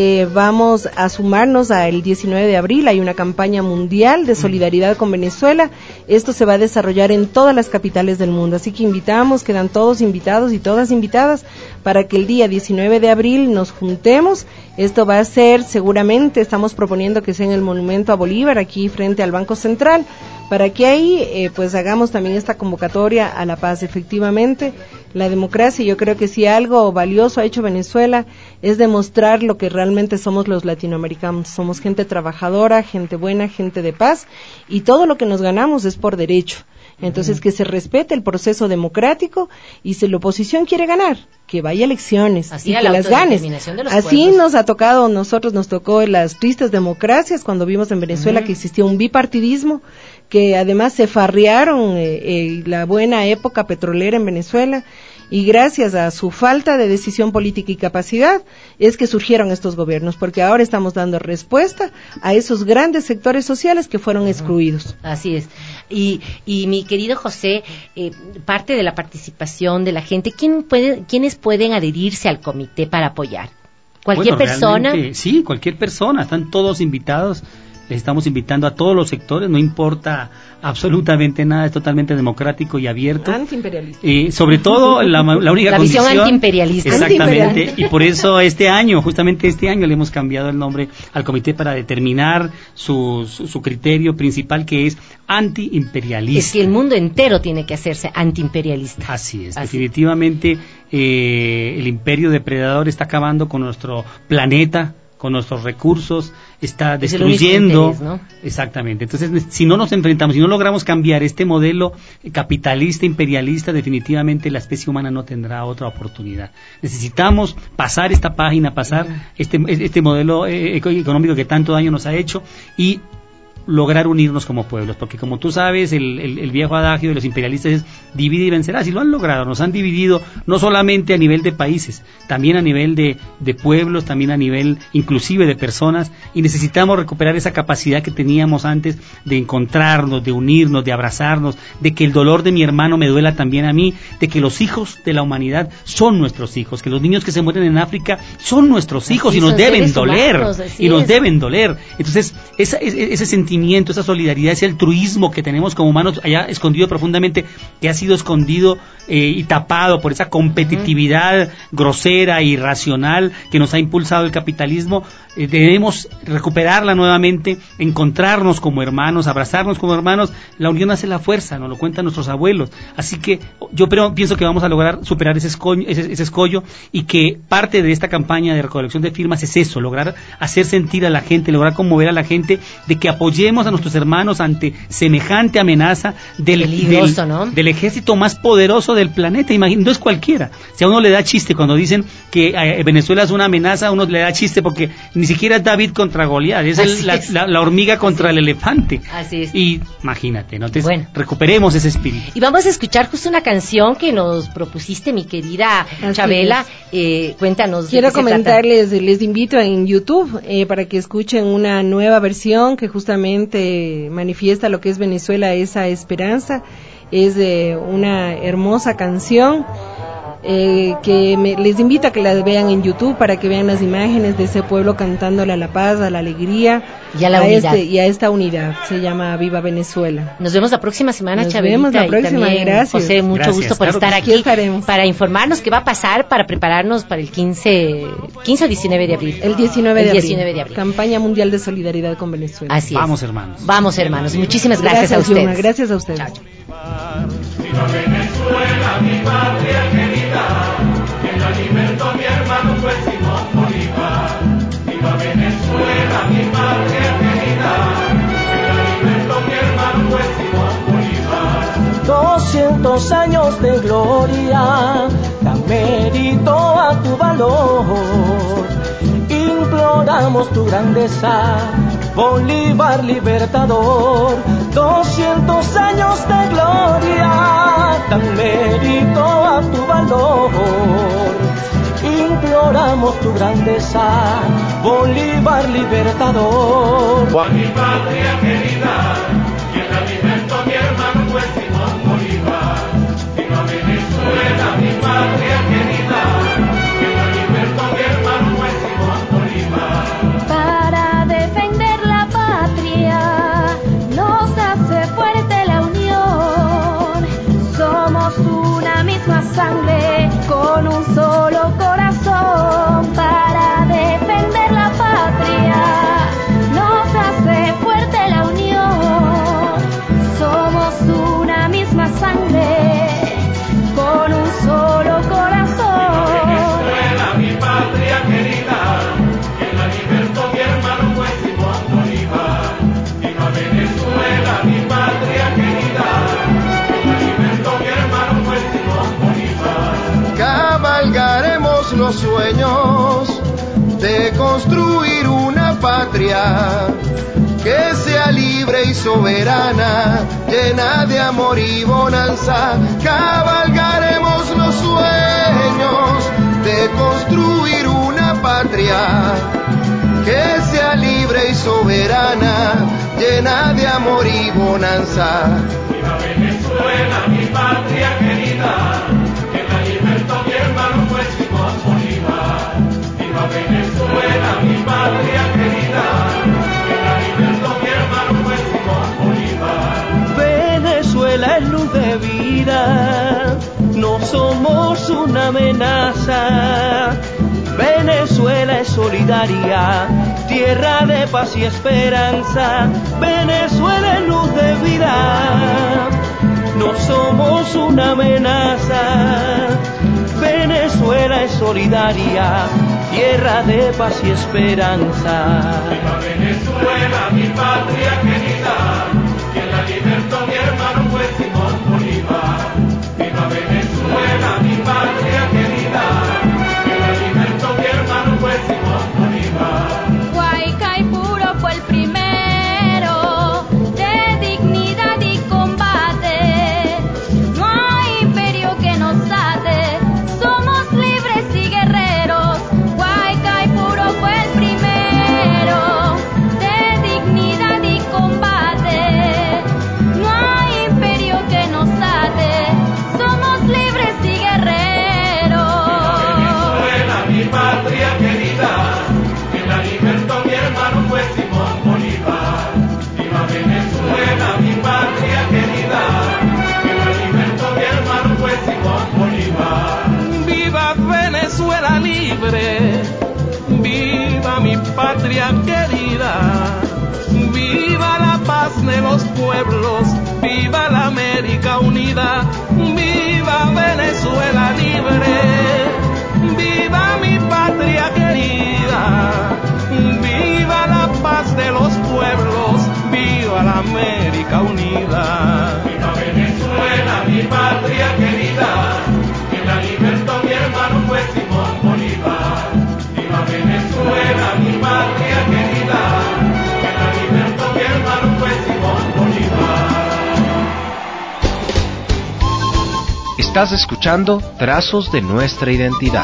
vamos a sumarnos al 19 de abril. Hay una campaña mundial de solidaridad con Venezuela. Esto se va a desarrollar en todas las capitales del mundo, así que invitamos, quedan todos invitados y todas invitadas para que el día 19 de abril nos juntemos. Esto va a ser, seguramente estamos proponiendo que sea en el Monumento a Bolívar, aquí frente al Banco Central, para que ahí pues hagamos también esta convocatoria a la paz. Efectivamente, la democracia, yo creo que si algo valioso ha hecho Venezuela es demostrar lo que realmente somos los latinoamericanos. Somos gente trabajadora, gente buena, gente de paz, y todo lo que nos ganamos es por derecho. Entonces, que se respete el proceso democrático, y si la oposición quiere ganar, que vaya a elecciones y que las gane. Así nos ha tocado, nosotros nos tocó en las tristes democracias cuando vimos en Venezuela que existía un bipartidismo, que además se farrearon la buena época petrolera en Venezuela, y gracias a su falta de decisión política y capacidad es que surgieron estos gobiernos, porque ahora estamos dando respuesta a esos grandes sectores sociales que fueron excluidos. Así es. Y mi querido José, parte de la participación de la gente, ¿quiénes pueden adherirse al comité para apoyar? ¿Cualquier persona? Sí, cualquier persona, están todos invitados. Les estamos invitando a todos los sectores, no importa absolutamente nada, es totalmente democrático y abierto. Antiimperialista. Sobre todo la única condición. La visión antiimperialista. Exactamente, y por eso justamente este año le hemos cambiado el nombre al comité para determinar su criterio principal, que es antiimperialista. Es que el mundo entero tiene que hacerse antiimperialista. Así es, definitivamente el imperio depredador está acabando con nuestro planeta, con nuestros recursos, está destruyendo. Interés, ¿no? Exactamente. Entonces, si no nos enfrentamos, si no logramos cambiar este modelo capitalista, imperialista, definitivamente la especie humana no tendrá otra oportunidad. Necesitamos pasar esta página, pasar este modelo económico que tanto daño nos ha hecho, y lograr unirnos como pueblos, porque como tú sabes, el viejo adagio de los imperialistas es divide y vencerás, y lo han logrado. Nos han dividido no solamente a nivel de países, también a nivel de pueblos, también a nivel inclusive de personas, y necesitamos recuperar esa capacidad que teníamos antes de encontrarnos, de unirnos, de abrazarnos, de que el dolor de mi hermano me duela también a mí, de que los hijos de la humanidad son nuestros hijos, que los niños que se mueren en África son nuestros hijos, y nos deben doler, deben doler. Entonces, ese sentimiento, esa solidaridad, ese altruismo que tenemos como humanos allá escondido profundamente, que ha sido escondido y tapado por esa competitividad grosera e irracional que nos ha impulsado el capitalismo, debemos recuperarla nuevamente, encontrarnos como hermanos, abrazarnos como hermanos. La unión hace la fuerza, nos lo cuentan nuestros abuelos. Así que yo pienso que vamos a lograr superar ese escollo, y que parte de esta campaña de recolección de firmas es eso, lograr hacer sentir a la gente, lograr conmover a la gente de que apoyemos a nuestros hermanos ante semejante amenaza del ejército más poderoso del planeta. Imagínate, no es cualquiera. Si a uno le da chiste cuando dicen que Venezuela es una amenaza, a uno le da chiste porque ni siquiera es David contra Goliat, es la hormiga contra el elefante. Así es. Y imagínate, ¿no? Entonces, recuperemos ese espíritu. Y vamos a escuchar justo una canción que nos propusiste, mi querida Chabela. Cuéntanos. Quiero comentarles, les invito en YouTube para que escuchen una nueva versión que justamente manifiesta lo que es Venezuela, esa esperanza. Es una hermosa canción les invito a que la vean en YouTube para que vean las imágenes de ese pueblo cantándole a la paz, a la alegría y a la unidad. Y a esta unidad. Se llama Viva Venezuela. Nos vemos la próxima semana, Chabelita. Nos vemos la próxima, también, gracias. José, mucho gusto por estar aquí para informarnos qué va a pasar, para prepararnos para el 15 o 19 de abril. El 19 de abril. Campaña Mundial de Solidaridad con Venezuela. Así es. Vamos, hermanos. Vamos, hermanos. Muchísimas gracias a ustedes. Yuma, gracias a ustedes. Chao. Viva Venezuela, mi patria querida, quien la libertó mi hermano fue Simón Bolívar. Viva Venezuela, mi patria querida, quien la libertó mi hermano fue Simón Bolívar. 200 años de gloria dan mérito a tu valor. Imploramos tu grandeza Bolívar libertador, 200 años de gloria dan mérito a tu valor. Imploramos tu grandeza, Bolívar libertador. A mi patria querida, quien la alimentó mi hermano fue Simón Bolívar. Viva Venezuela, mi patria querida, quien la alimentó mi hermano fue Simón Bolívar. Para defender la patria nos hace fuerte la unión. Somos una misma sangre con un solo corazón. Para defender la patria nos hace fuerte la unión. Somos una misma sangre con un solo corazón. Venezuela, mi patria querida, quien la libertó mi hermano fue Simón Bolívar. Viva Venezuela, mi patria querida, quien la libertó mi hermano fue Simón Bolívar. Cabalgaremos los sueños de construir una patria que sea libre y soberana, llena de amor y bonanza. Cabalgaremos los sueños de construir una patria que sea libre y soberana, llena de amor y bonanza. Viva Venezuela, mi patria querida, quien la libertó mi hermano fue Simón Bolívar. Viva Venezuela, mi patria querida, quien la libertó mi hermano fue Simón Bolívar. Venezuela es luz de vida, no somos una amenaza. Venezuela es solidaria, tierra de paz y esperanza. Venezuela es luz de vida, no somos una amenaza. Venezuela es solidaria, tierra de paz y esperanza. Viva Venezuela, mi patria querida, quien la libertó mi hermano fue Simón Bolívar. Viva Venezuela, mi patria querida, quien la libertó mi hermano fue Simón Bolívar. Guaycaipuro fue el primero de dignidad y combate. No hay imperio que nos ate, somos libres y guerreros. Guaycaipuro fue el primero de dignidad y combate. No hay imperio que nos ate, somos libres y guerreros. Venezuela, mi patria querida, quien la libertó mi hermano fue Simón Bolívar. Viva Venezuela, mi patria querida, quien la libertó mi hermano fue Simón Bolívar. Viva Venezuela libre, viva mi patria querida, viva la paz de los pueblos, viva la América unida. Viva Venezuela libre, viva mi patria querida, viva la paz de los pueblos, viva la América unida. Viva Venezuela, mi patria querida, quien la libertó mi hermano fue Simón Bolívar. Viva Venezuela, mi patria querida, quien la libertó mi hermano fue Simón Bolívar. Estás escuchando Trazos de Nuestra Identidad.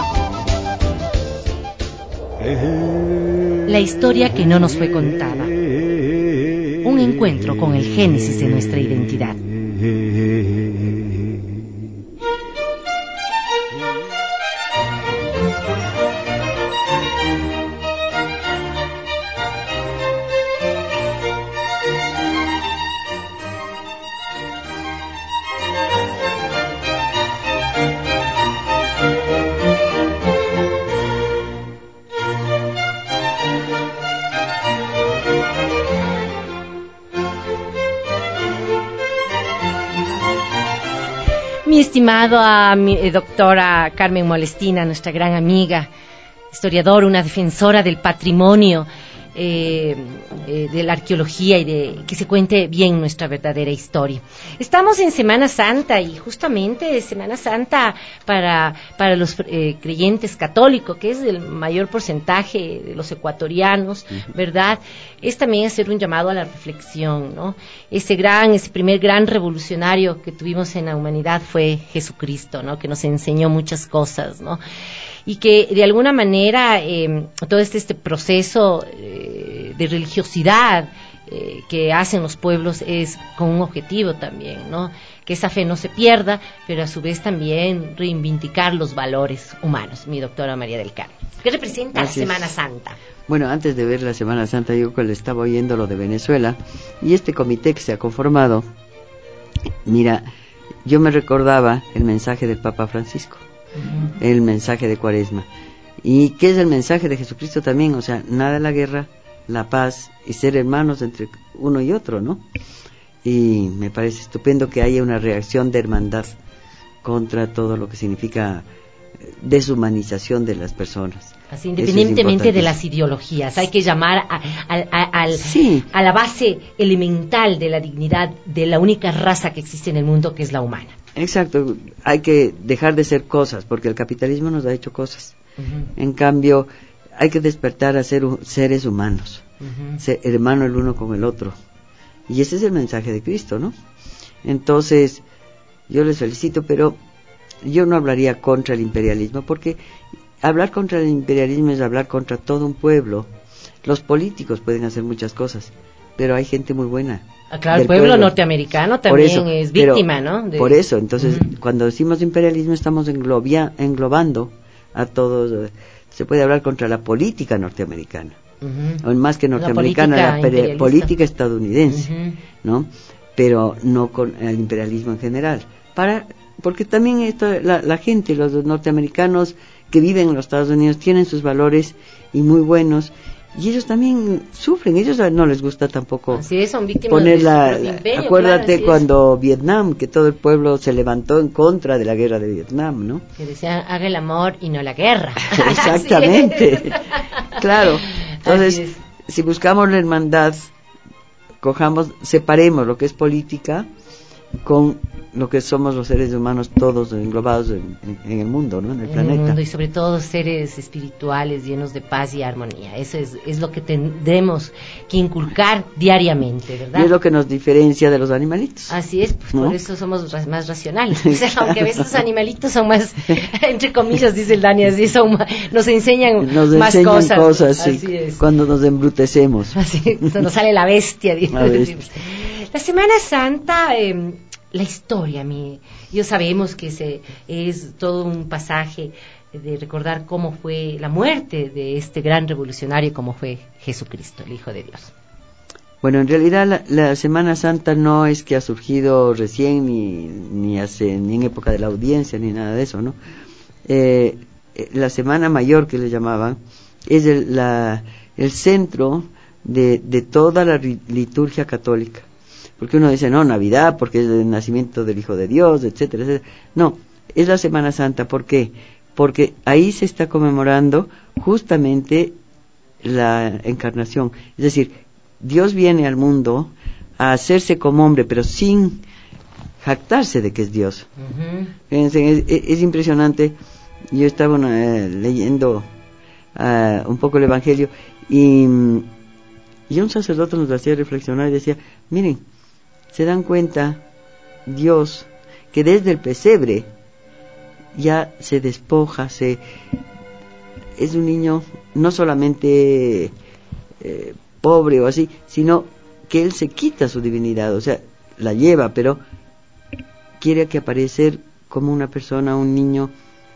La historia que no nos fue contada. Un encuentro con el génesis de nuestra identidad. Mi estimado a mi doctora Carmen Molestina, nuestra gran amiga, historiadora, una defensora del patrimonio, de la arqueología y de que se cuente bien nuestra verdadera historia. Estamos en Semana Santa y justamente Semana Santa para los creyentes católicos, que es el mayor porcentaje de los ecuatorianos, ¿verdad? Es también hacer un llamado a la reflexión, ¿no? Ese primer gran revolucionario que tuvimos en la humanidad fue Jesucristo, ¿no? Que nos enseñó muchas cosas, ¿no? Y que de alguna manera todo este proceso de religiosidad que hacen los pueblos es con un objetivo también, ¿no? Que esa fe no se pierda, pero a su vez también reivindicar los valores humanos. Mi doctora María del Carmen, ¿qué representa la Semana Santa? Bueno, antes de ver la Semana Santa, yo le estaba oyendo lo de Venezuela y este comité que se ha conformado. Mira, yo me recordaba el mensaje del Papa Francisco, el mensaje de Cuaresma. ¿Y qué es el mensaje de Jesucristo también? O sea, nada de la guerra, la paz y ser hermanos entre uno y otro, ¿no? Y me parece estupendo que haya una reacción de hermandad contra todo lo que significa deshumanización de las personas. Así, independientemente de las ideologías, hay que llamar a la base elemental de la dignidad de la única raza que existe en el mundo, que es la humana. Exacto, hay que dejar de ser cosas, porque el capitalismo nos ha hecho cosas. En cambio, hay que despertar a ser seres humanos, ser hermano el uno con el otro. Y ese es el mensaje de Cristo, ¿no? Entonces, yo les felicito, pero yo no hablaría contra el imperialismo, porque hablar contra el imperialismo es hablar contra todo un pueblo. Los políticos pueden hacer muchas cosas, pero hay gente muy buena. Claro, el pueblo norteamericano también es víctima, ¿no? Por eso, entonces, cuando decimos imperialismo estamos englobando a todos. Se puede hablar contra la política norteamericana, o más que norteamericana, la política estadounidense, ¿no? Pero no con el imperialismo en general. Porque también la gente, los norteamericanos que viven en los Estados Unidos tienen sus valores y muy buenos, y ellos también sufren, ellos no les gusta tampoco son víctimas de su imperio. Acuérdate cuando Vietnam, que todo el pueblo se levantó en contra de la guerra de Vietnam, ¿no? Que decían, haga el amor y no la guerra. Exactamente. Claro. Entonces, si buscamos la hermandad, separemos lo que es política con lo que somos los seres humanos, todos englobados en el mundo, ¿no? En el planeta. Mundo, y sobre todo seres espirituales llenos de paz y armonía. Eso es lo que tendremos que inculcar diariamente, ¿verdad? Y es lo que nos diferencia de los animalitos. Así es, pues, ¿no? Por eso somos más racionales. O sea, aunque a veces los animalitos son más, entre comillas, dice el Dani, así nos enseñan más cosas. Sí, cuando nos embrutecemos. Así, nos sale la bestia. La Semana Santa, la historia, yo sabemos que es todo un pasaje de recordar cómo fue la muerte de este gran revolucionario, como fue Jesucristo, el Hijo de Dios. Bueno, en realidad la Semana Santa no es que ha surgido recién, ni en época de la audiencia, ni nada de eso, ¿no? La Semana Mayor, que le llamaban, es el centro de toda la liturgia católica. Porque uno dice, no, Navidad, porque es el nacimiento del Hijo de Dios, etcétera, etcétera. No, es la Semana Santa. ¿Por qué? Porque ahí se está conmemorando justamente la encarnación. Es decir, Dios viene al mundo a hacerse como hombre, pero sin jactarse de que es Dios. Fíjense, es impresionante. Yo estaba leyendo un poco el Evangelio y un sacerdote nos hacía reflexionar y decía, miren, se dan cuenta, Dios, que desde el pesebre ya se despoja, es un niño no solamente pobre o así, sino que Él se quita su divinidad, o sea, la lleva, pero quiere que aparecer como una persona, un niño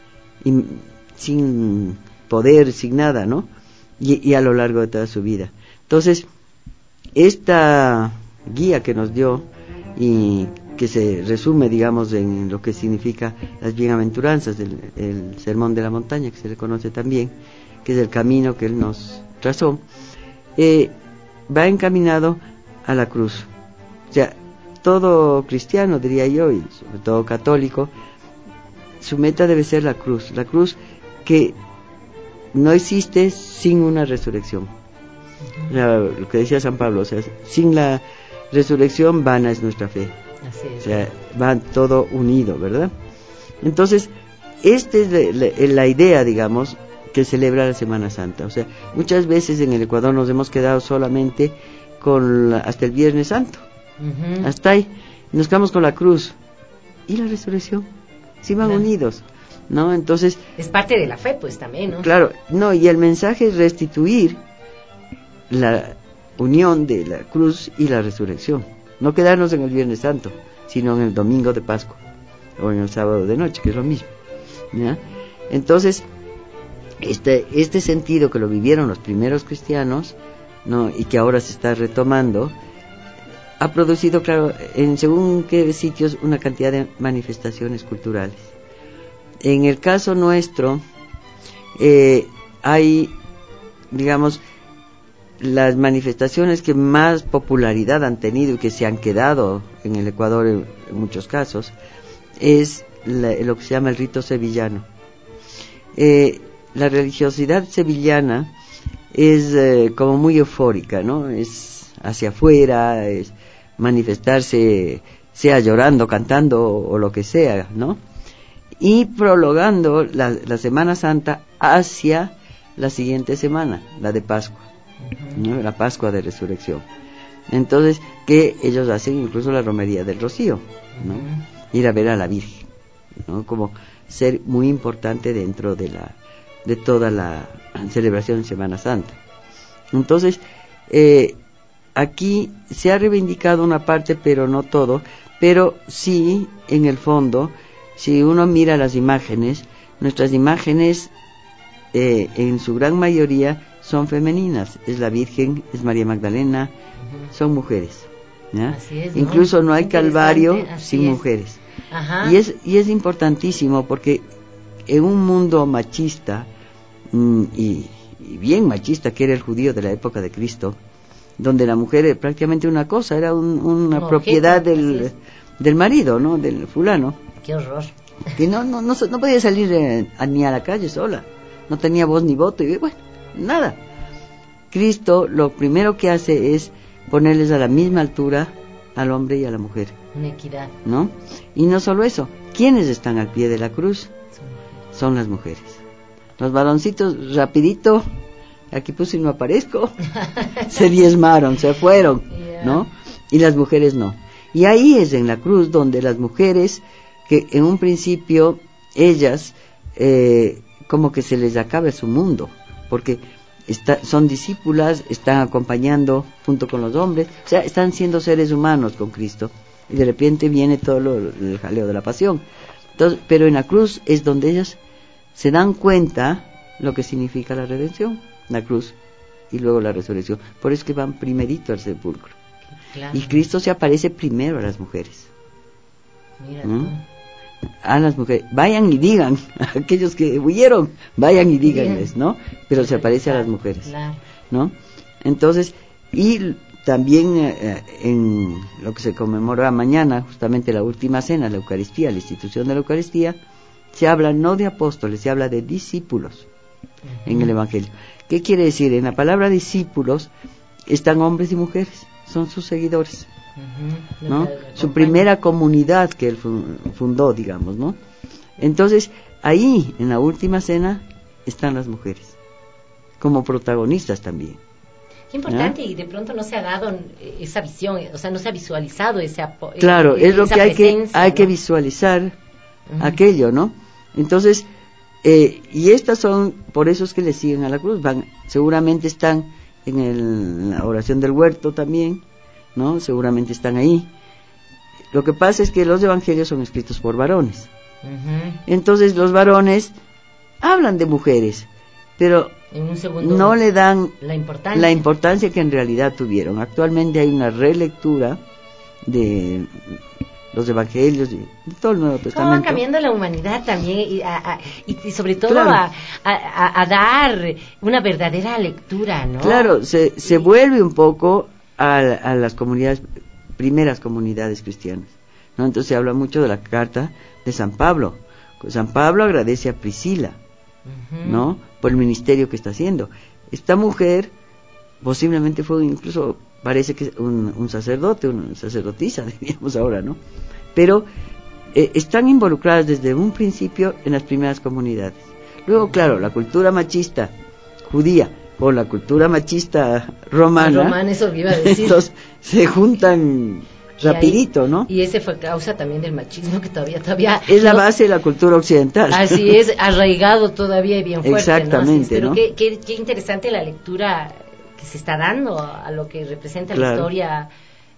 sin poder, sin nada, ¿no? Y a lo largo de toda su vida. Entonces, esta guía que nos dio y que se resume, digamos, en lo que significa las bienaventuranzas el Sermón de la Montaña, que se le conoce también, que es el camino que Él nos trazó, va encaminado a la cruz. O sea, todo cristiano, diría yo, y sobre todo católico, su meta debe ser la cruz que no existe sin una resurrección. O sea, lo que decía San Pablo, o sea, sin la resurrección vana es nuestra fe. Así es. O sea, va todo unido, ¿verdad? Entonces, esta es la idea, digamos, que celebra la Semana Santa. O sea, muchas veces en el Ecuador nos hemos quedado solamente hasta el Viernes Santo. Hasta ahí. Nos quedamos con la cruz. ¿Y la resurrección? Sí van unidos, ¿no? Entonces... Es parte de la fe, pues, también, ¿no? Claro, no, y el mensaje es restituir la unión de la cruz y la resurrección. No quedarnos en el Viernes Santo, sino en el Domingo de Pascua, o en el Sábado de Noche, que es lo mismo, ¿ya? Entonces, este sentido que lo vivieron los primeros cristianos, ¿no? Y que ahora se está retomando, ha producido, claro, en según qué sitios, una cantidad de manifestaciones culturales. En el caso nuestro, hay, digamos, las manifestaciones que más popularidad han tenido y que se han quedado en el Ecuador en muchos casos, es lo que se llama el rito sevillano. La religiosidad sevillana es como muy eufórica, ¿no? Es hacia afuera, es manifestarse, sea llorando, cantando o lo que sea, ¿no? Y prolongando la Semana Santa hacia la siguiente semana, la de Pascua, ¿no? La Pascua de Resurrección. Entonces, que ellos hacen incluso la romería del Rocío, ¿no? Ir a ver a la Virgen, ¿no? Como ser muy importante dentro de toda la celebración de Semana Santa. Entonces, aquí se ha reivindicado una parte, pero no todo, pero sí, en el fondo, si uno mira las imágenes, nuestras imágenes en su gran mayoría son femeninas. Es la Virgen, es María Magdalena, son mujeres, ¿ya? Así es, ¿no? Incluso no hay calvario sin mujeres. Ajá. Y es importantísimo porque en un mundo machista, y bien machista, que era el judío de la época de Cristo, donde la mujer era prácticamente una cosa, era una propiedad del marido, ¿no? Del fulano. Qué horror. Que no podía salir ni a la calle sola, no tenía voz ni voto, y bueno, nada. Cristo lo primero que hace es ponerles a la misma altura al hombre y a la mujer. Una equidad. ¿No? Y no solo eso, ¿quiénes están al pie de la cruz? Son las mujeres. Los varoncitos, rapidito, aquí puse y no aparezco, se diezmaron, se fueron, ¿no? Y las mujeres no. Y ahí es en la cruz donde las mujeres, que en un principio ellas como que se les acaba su mundo, porque son discípulas, están acompañando junto con los hombres, o sea, están siendo seres humanos con Cristo, y de repente viene todo el jaleo de la pasión. Entonces, pero en la cruz es donde ellas se dan cuenta lo que significa la redención, la cruz y luego la resurrección. Por eso es que van primerito al sepulcro. Claro. Y Cristo se aparece primero a las mujeres. Mira, a las mujeres, vayan y digan, a aquellos que huyeron, vayan y díganles, ¿no? Pero se aparece a las mujeres, ¿no? Entonces, y también en lo que se conmemora mañana, justamente la última cena, la Eucaristía, la institución de la Eucaristía, se habla no de apóstoles, se habla de discípulos en el Evangelio. ¿Qué quiere decir? En la palabra discípulos están hombres y mujeres, son sus seguidores, ¿no? Su primera comunidad que él fundó, digamos, ¿no? Entonces, ahí, en la última cena, están las mujeres, como protagonistas también. Qué importante, y de pronto no se ha dado esa visión, o sea, no se ha visualizado ese apoyo. Claro, es lo que hay que visualizar aquello, ¿no? Entonces, y estas son, por eso es que le siguen a la cruz, seguramente están en la oración del huerto también, ¿no? Seguramente están ahí. Lo que pasa es que los evangelios son escritos por varones. Entonces los varones hablan de mujeres, pero en un segundo no le dan la importancia que en realidad tuvieron. Actualmente hay una relectura de los evangelios y todo el Nuevo Testamento. ¿Cómo va cambiando la humanidad también? Y sobre todo claro, a dar una verdadera lectura, ¿no? Claro, se vuelve un poco a las primeras comunidades cristianas, ¿no? Entonces se habla mucho de la carta de San Pablo. San Pablo agradece a Priscila, ¿no? Por el ministerio que está haciendo. Esta mujer posiblemente fue incluso, parece que un sacerdote, una sacerdotisa, diríamos ahora, ¿no? Pero están involucradas desde un principio en las primeras comunidades. Luego, claro, la cultura machista judía con la cultura machista romana, eso que iba a decir. Entonces, se juntan rapidito, ahí, ¿no? Y ese fue causa también del machismo que todavía es la base de la cultura occidental. Así es, arraigado todavía y bien fuerte. Exactamente, ¿no? ¿no? Qué interesante la lectura que se está dando a lo que representa la historia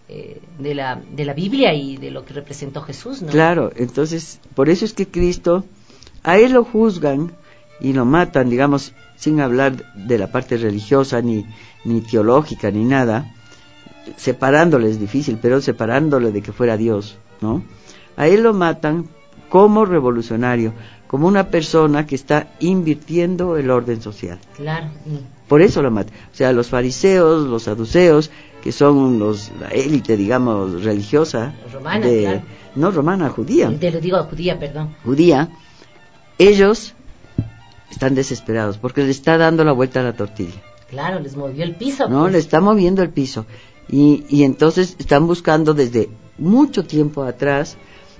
de la Biblia y de lo que representó Jesús, ¿no? Claro, entonces, por eso es que Cristo, a él lo juzgan y lo matan, digamos, sin hablar de la parte religiosa, ni teológica, ni nada, separándole es difícil, pero separándole de que fuera Dios, ¿no? A él lo matan como revolucionario, como una persona que está invirtiendo el orden social. Claro. Por eso lo matan. O sea, los fariseos, los saduceos, que son la élite, digamos, religiosa. Romana, claro. No romana, judía. Judía, perdón. Judía. Ellos están desesperados porque le está dando la vuelta a la tortilla. Claro, les movió el piso. No, pues. le está moviendo el piso. Y entonces están buscando desde mucho tiempo atrás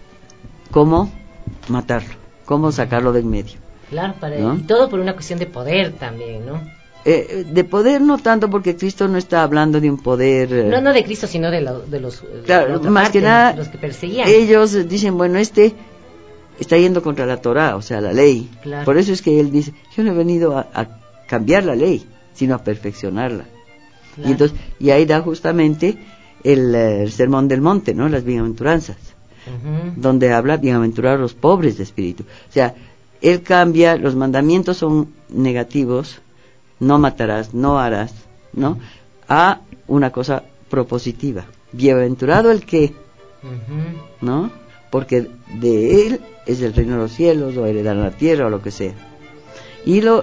cómo matarlo, cómo sacarlo de en medio. Claro, ¿no? Y todo por una cuestión de poder también, ¿no? De poder no tanto, porque Cristo no está hablando de un poder... No de Cristo, sino de los... Claro, de más parte, que nada, los que perseguían. Ellos dicen, bueno, está yendo contra la Torá, o sea, la ley. Claro. Por eso es que él dice, yo no he venido a cambiar la ley, sino a perfeccionarla. Claro. Y ahí da justamente el Sermón del Monte, ¿no? Las bienaventuranzas, donde habla bienaventurados los pobres de espíritu. O sea, él cambia, los mandamientos son negativos, no matarás, no harás, ¿no? A una cosa propositiva. Bienaventurado el que, ¿no? Porque de él es el reino de los cielos, o heredar la tierra, o lo que sea. Y lo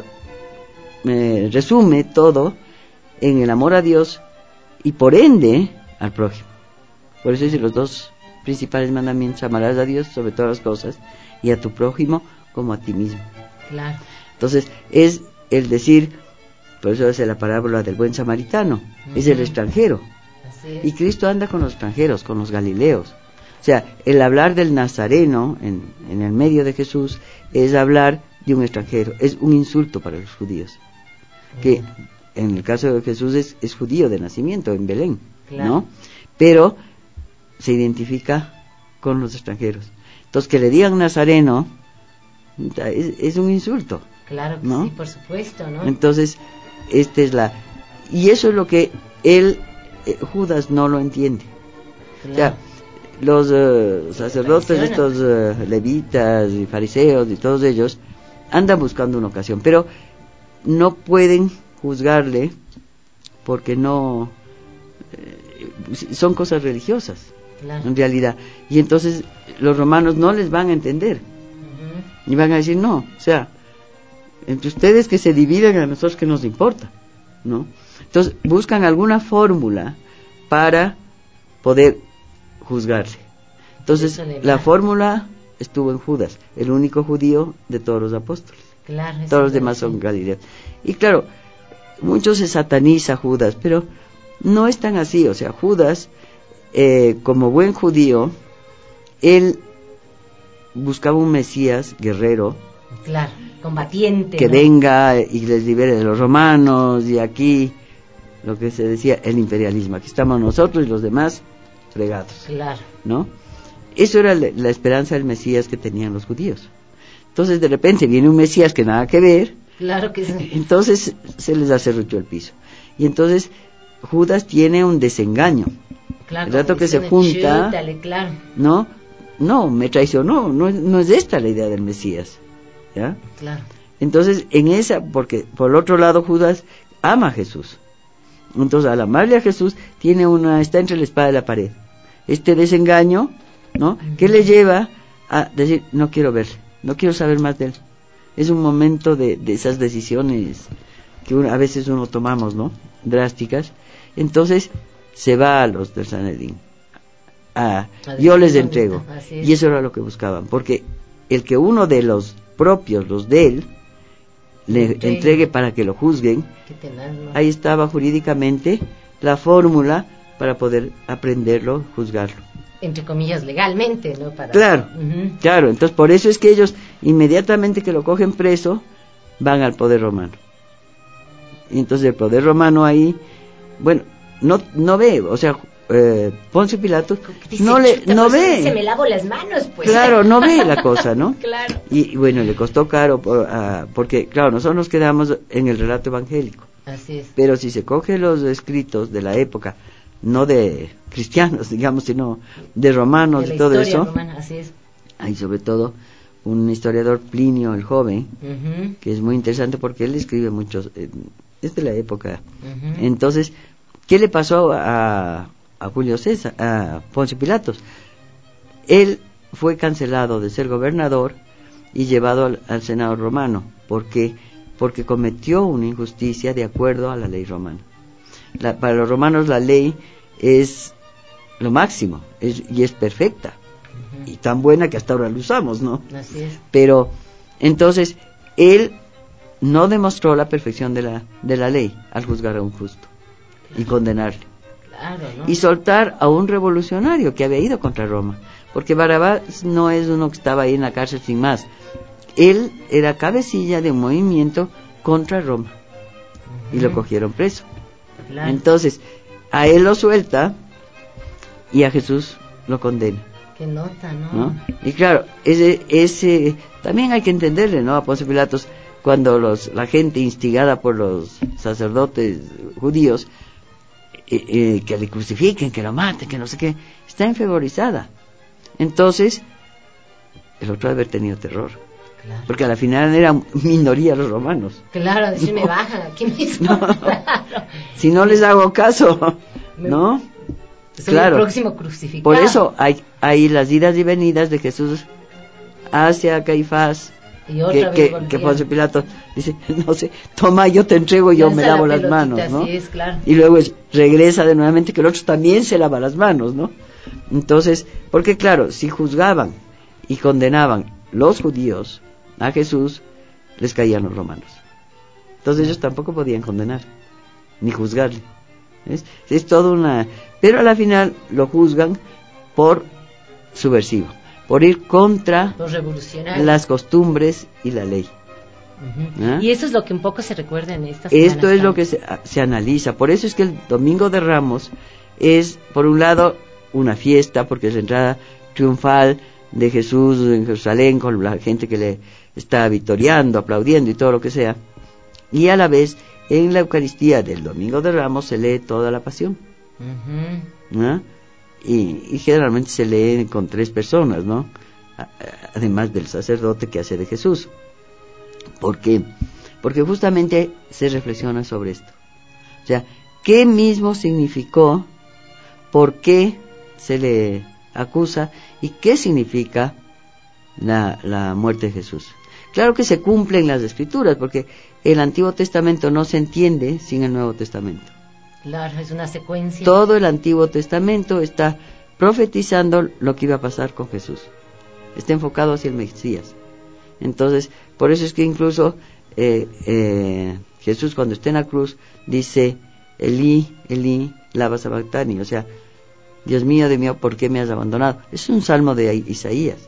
resume todo en el amor a Dios y por ende al prójimo. Por eso dice los dos principales mandamientos: amarás a Dios sobre todas las cosas y a tu prójimo como a ti mismo. Claro. Entonces es el decir, por eso es la parábola del buen samaritano, es el extranjero. Así es. Y Cristo anda con los extranjeros, con los galileos. O sea, el hablar del nazareno en el medio de Jesús es hablar de un extranjero, es un insulto para los judíos. Que en el caso de Jesús es judío de nacimiento, en Belén, claro, ¿no? Pero se identifica con los extranjeros. Entonces, que le digan nazareno es un insulto. Claro que ¿no? sí, por supuesto, ¿no? Entonces, y eso es lo que Judas no lo entiende. Claro. O sea, los sacerdotes, estos levitas y fariseos y todos ellos andan buscando una ocasión, pero no pueden juzgarle porque no son cosas religiosas, claro, en realidad, y entonces los romanos no les van a entender y van a decir no, o sea, entre ustedes que se dividen, a nosotros que nos importa, ¿no? Entonces buscan alguna fórmula para poder juzgarse. Entonces la fórmula estuvo en Judas, el único judío de todos los apóstoles. Claro, todos los demás son galileos. Y claro, mucho se sataniza a Judas, pero no es tan así. O sea, Judas, como buen judío, él buscaba un Mesías guerrero, claro, combatiente, que ¿no? venga y les libere de los romanos, y aquí lo que se decía, el imperialismo. Aquí estamos nosotros y los demás fregados, claro, ¿no? Eso era la esperanza del Mesías que tenían los judíos. Entonces de repente viene un Mesías que nada que ver, claro que sí, entonces se les acerruchó el piso. Y entonces Judas tiene un desengaño. Claro, el rato que se junta, chútale, claro, no, me traicionó, no es esta la idea del Mesías, ¿ya? Claro. Entonces porque por el otro lado Judas ama a Jesús. Entonces al amarle a Jesús está entre la espada y la pared. Este desengaño, ¿no? ¿Qué le lleva a decir no quiero verle? No quiero saber más de él? Es un momento de esas decisiones que a veces uno tomamos, ¿no? Drásticas. Entonces se va a los del Sanedrín. Yo les entrego. Y eso era lo que buscaban. Porque el que uno de los propios, los de él, le entregue para que lo juzguen, Qué tenaz, ¿no? ahí estaba jurídicamente la fórmula para poder aprenderlo, juzgarlo. Entre comillas, legalmente, ¿no? Claro, claro, entonces por eso es que ellos, inmediatamente que lo cogen preso, van al poder romano. Y entonces el poder romano ahí, bueno, no ve, o sea, Poncio Pilato dice, no ve. Se me lavo las manos, pues. Claro, no ve la cosa, ¿no? Claro. Y bueno, le costó caro porque, claro, nosotros nos quedamos en el relato evangélico. Así es. Pero si se coge los escritos de la época, no de cristianos, digamos, sino de romanos y todo eso, romana, así es. hay sobre todo un historiador, Plinio el Joven, que es muy interesante porque él escribe muchos, es de la época. Entonces, ¿qué le pasó a Julio César, a Poncio Pilatos? Él fue cancelado de ser gobernador y llevado al Senado romano. ¿Por qué? Porque cometió una injusticia de acuerdo a la ley romana. Para los romanos la ley es lo máximo, y es perfecta, y tan buena que hasta ahora lo usamos, ¿no? Así es. Pero, entonces, él no demostró la perfección de la ley al juzgar a un justo y condenarle. Claro, ¿no? Y soltar a un revolucionario que había ido contra Roma, porque Barrabás no es uno que estaba ahí en la cárcel sin más. Él era cabecilla de un movimiento contra Roma y lo cogieron preso. Claro. Entonces, a él lo suelta y a Jesús lo condena. Qué nota, ¿no? Y claro, ese también hay que entenderle, ¿no? A Poncio Pilatos, cuando la gente instigada por los sacerdotes judíos que le crucifiquen, que lo maten, que no sé qué, está enfervorizada. Entonces, el otro debe haber tenido terror. Claro. Porque a la final eran minoría los romanos. Claro, decir, me bajan aquí mismo. Claro. Si no les hago caso, ¿no? Soy el próximo crucificado. Por eso hay las idas y venidas de Jesús hacia Caifás, y otra que Poncio Pilato dice, no sé, toma, yo te entrego, yo me lavo las manos, ¿no? Así es, claro. Y luego regresa de nuevamente que el otro también se lava las manos, ¿no? Entonces, porque claro, si juzgaban y condenaban los judíos a Jesús, les caían los romanos. Entonces ellos tampoco podían condenar ni juzgarle. Es todo una... Pero a la final lo juzgan por subversivo, por ir contra las costumbres y la ley. Y eso es lo que un poco se recuerda en estas Esto es lo que se analiza. Por eso es que el Domingo de Ramos es, por un lado, una fiesta, porque es la entrada triunfal de Jesús en Jerusalén, con la gente que le está victoriando, aplaudiendo y todo lo que sea. Y a la vez, en la Eucaristía del Domingo de Ramos se lee toda la Pasión. ¿No? Y generalmente se lee con 3 personas, ¿no? Además del sacerdote que hace de Jesús. ¿Por qué? Porque justamente se reflexiona sobre esto. O sea, ¿qué mismo significó? ¿Por qué se le acusa? ¿Y qué significa la muerte de Jesús? Claro que se cumplen las Escrituras, porque el Antiguo Testamento no se entiende sin el Nuevo Testamento. Claro, es una secuencia. Todo el Antiguo Testamento está profetizando lo que iba a pasar con Jesús. Está enfocado hacia el Mesías. Entonces, por eso es que incluso Jesús, cuando está en la cruz, dice, Elí, Elí, lama sabactani, o sea, Dios mío, ¿por qué me has abandonado? Es un salmo de Isaías.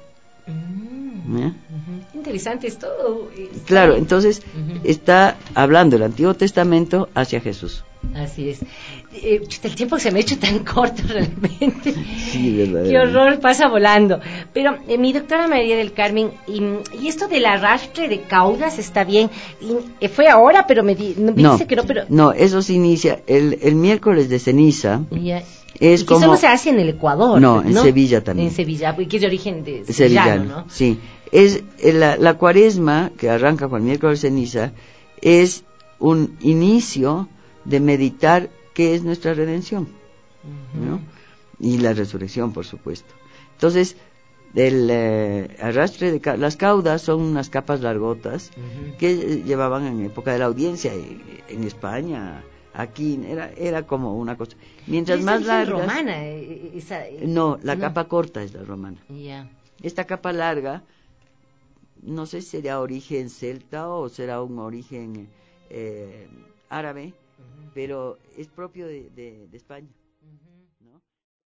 Interesante esto. Claro, entonces está hablando el Antiguo Testamento hacia Jesús. Así es. El tiempo se me ha hecho tan corto realmente. Sí, verdad. Qué horror, pasa volando. Pero mi doctora María del Carmen, y esto del arrastre de caudas está bien. Fue ahora, pero dice que no, pero... No, eso se inicia el miércoles de ceniza. Es como... Eso no se hace en el Ecuador, ¿no? En Sevilla también. En Sevilla, porque es de origen sevillano, ¿no? Sí. Es la cuaresma, que arranca con el miércoles de ceniza, es un inicio de meditar qué es nuestra redención, ¿no? Y la resurrección, por supuesto. Entonces, el arrastre de las caudas son unas capas largotas que llevaban en época de la audiencia en España. Aquí era como una cosa. Mientras más larga. romana? No, la capa corta es la romana. Yeah. Esta capa larga no sé si será origen celta o será un origen árabe, pero es propio de España.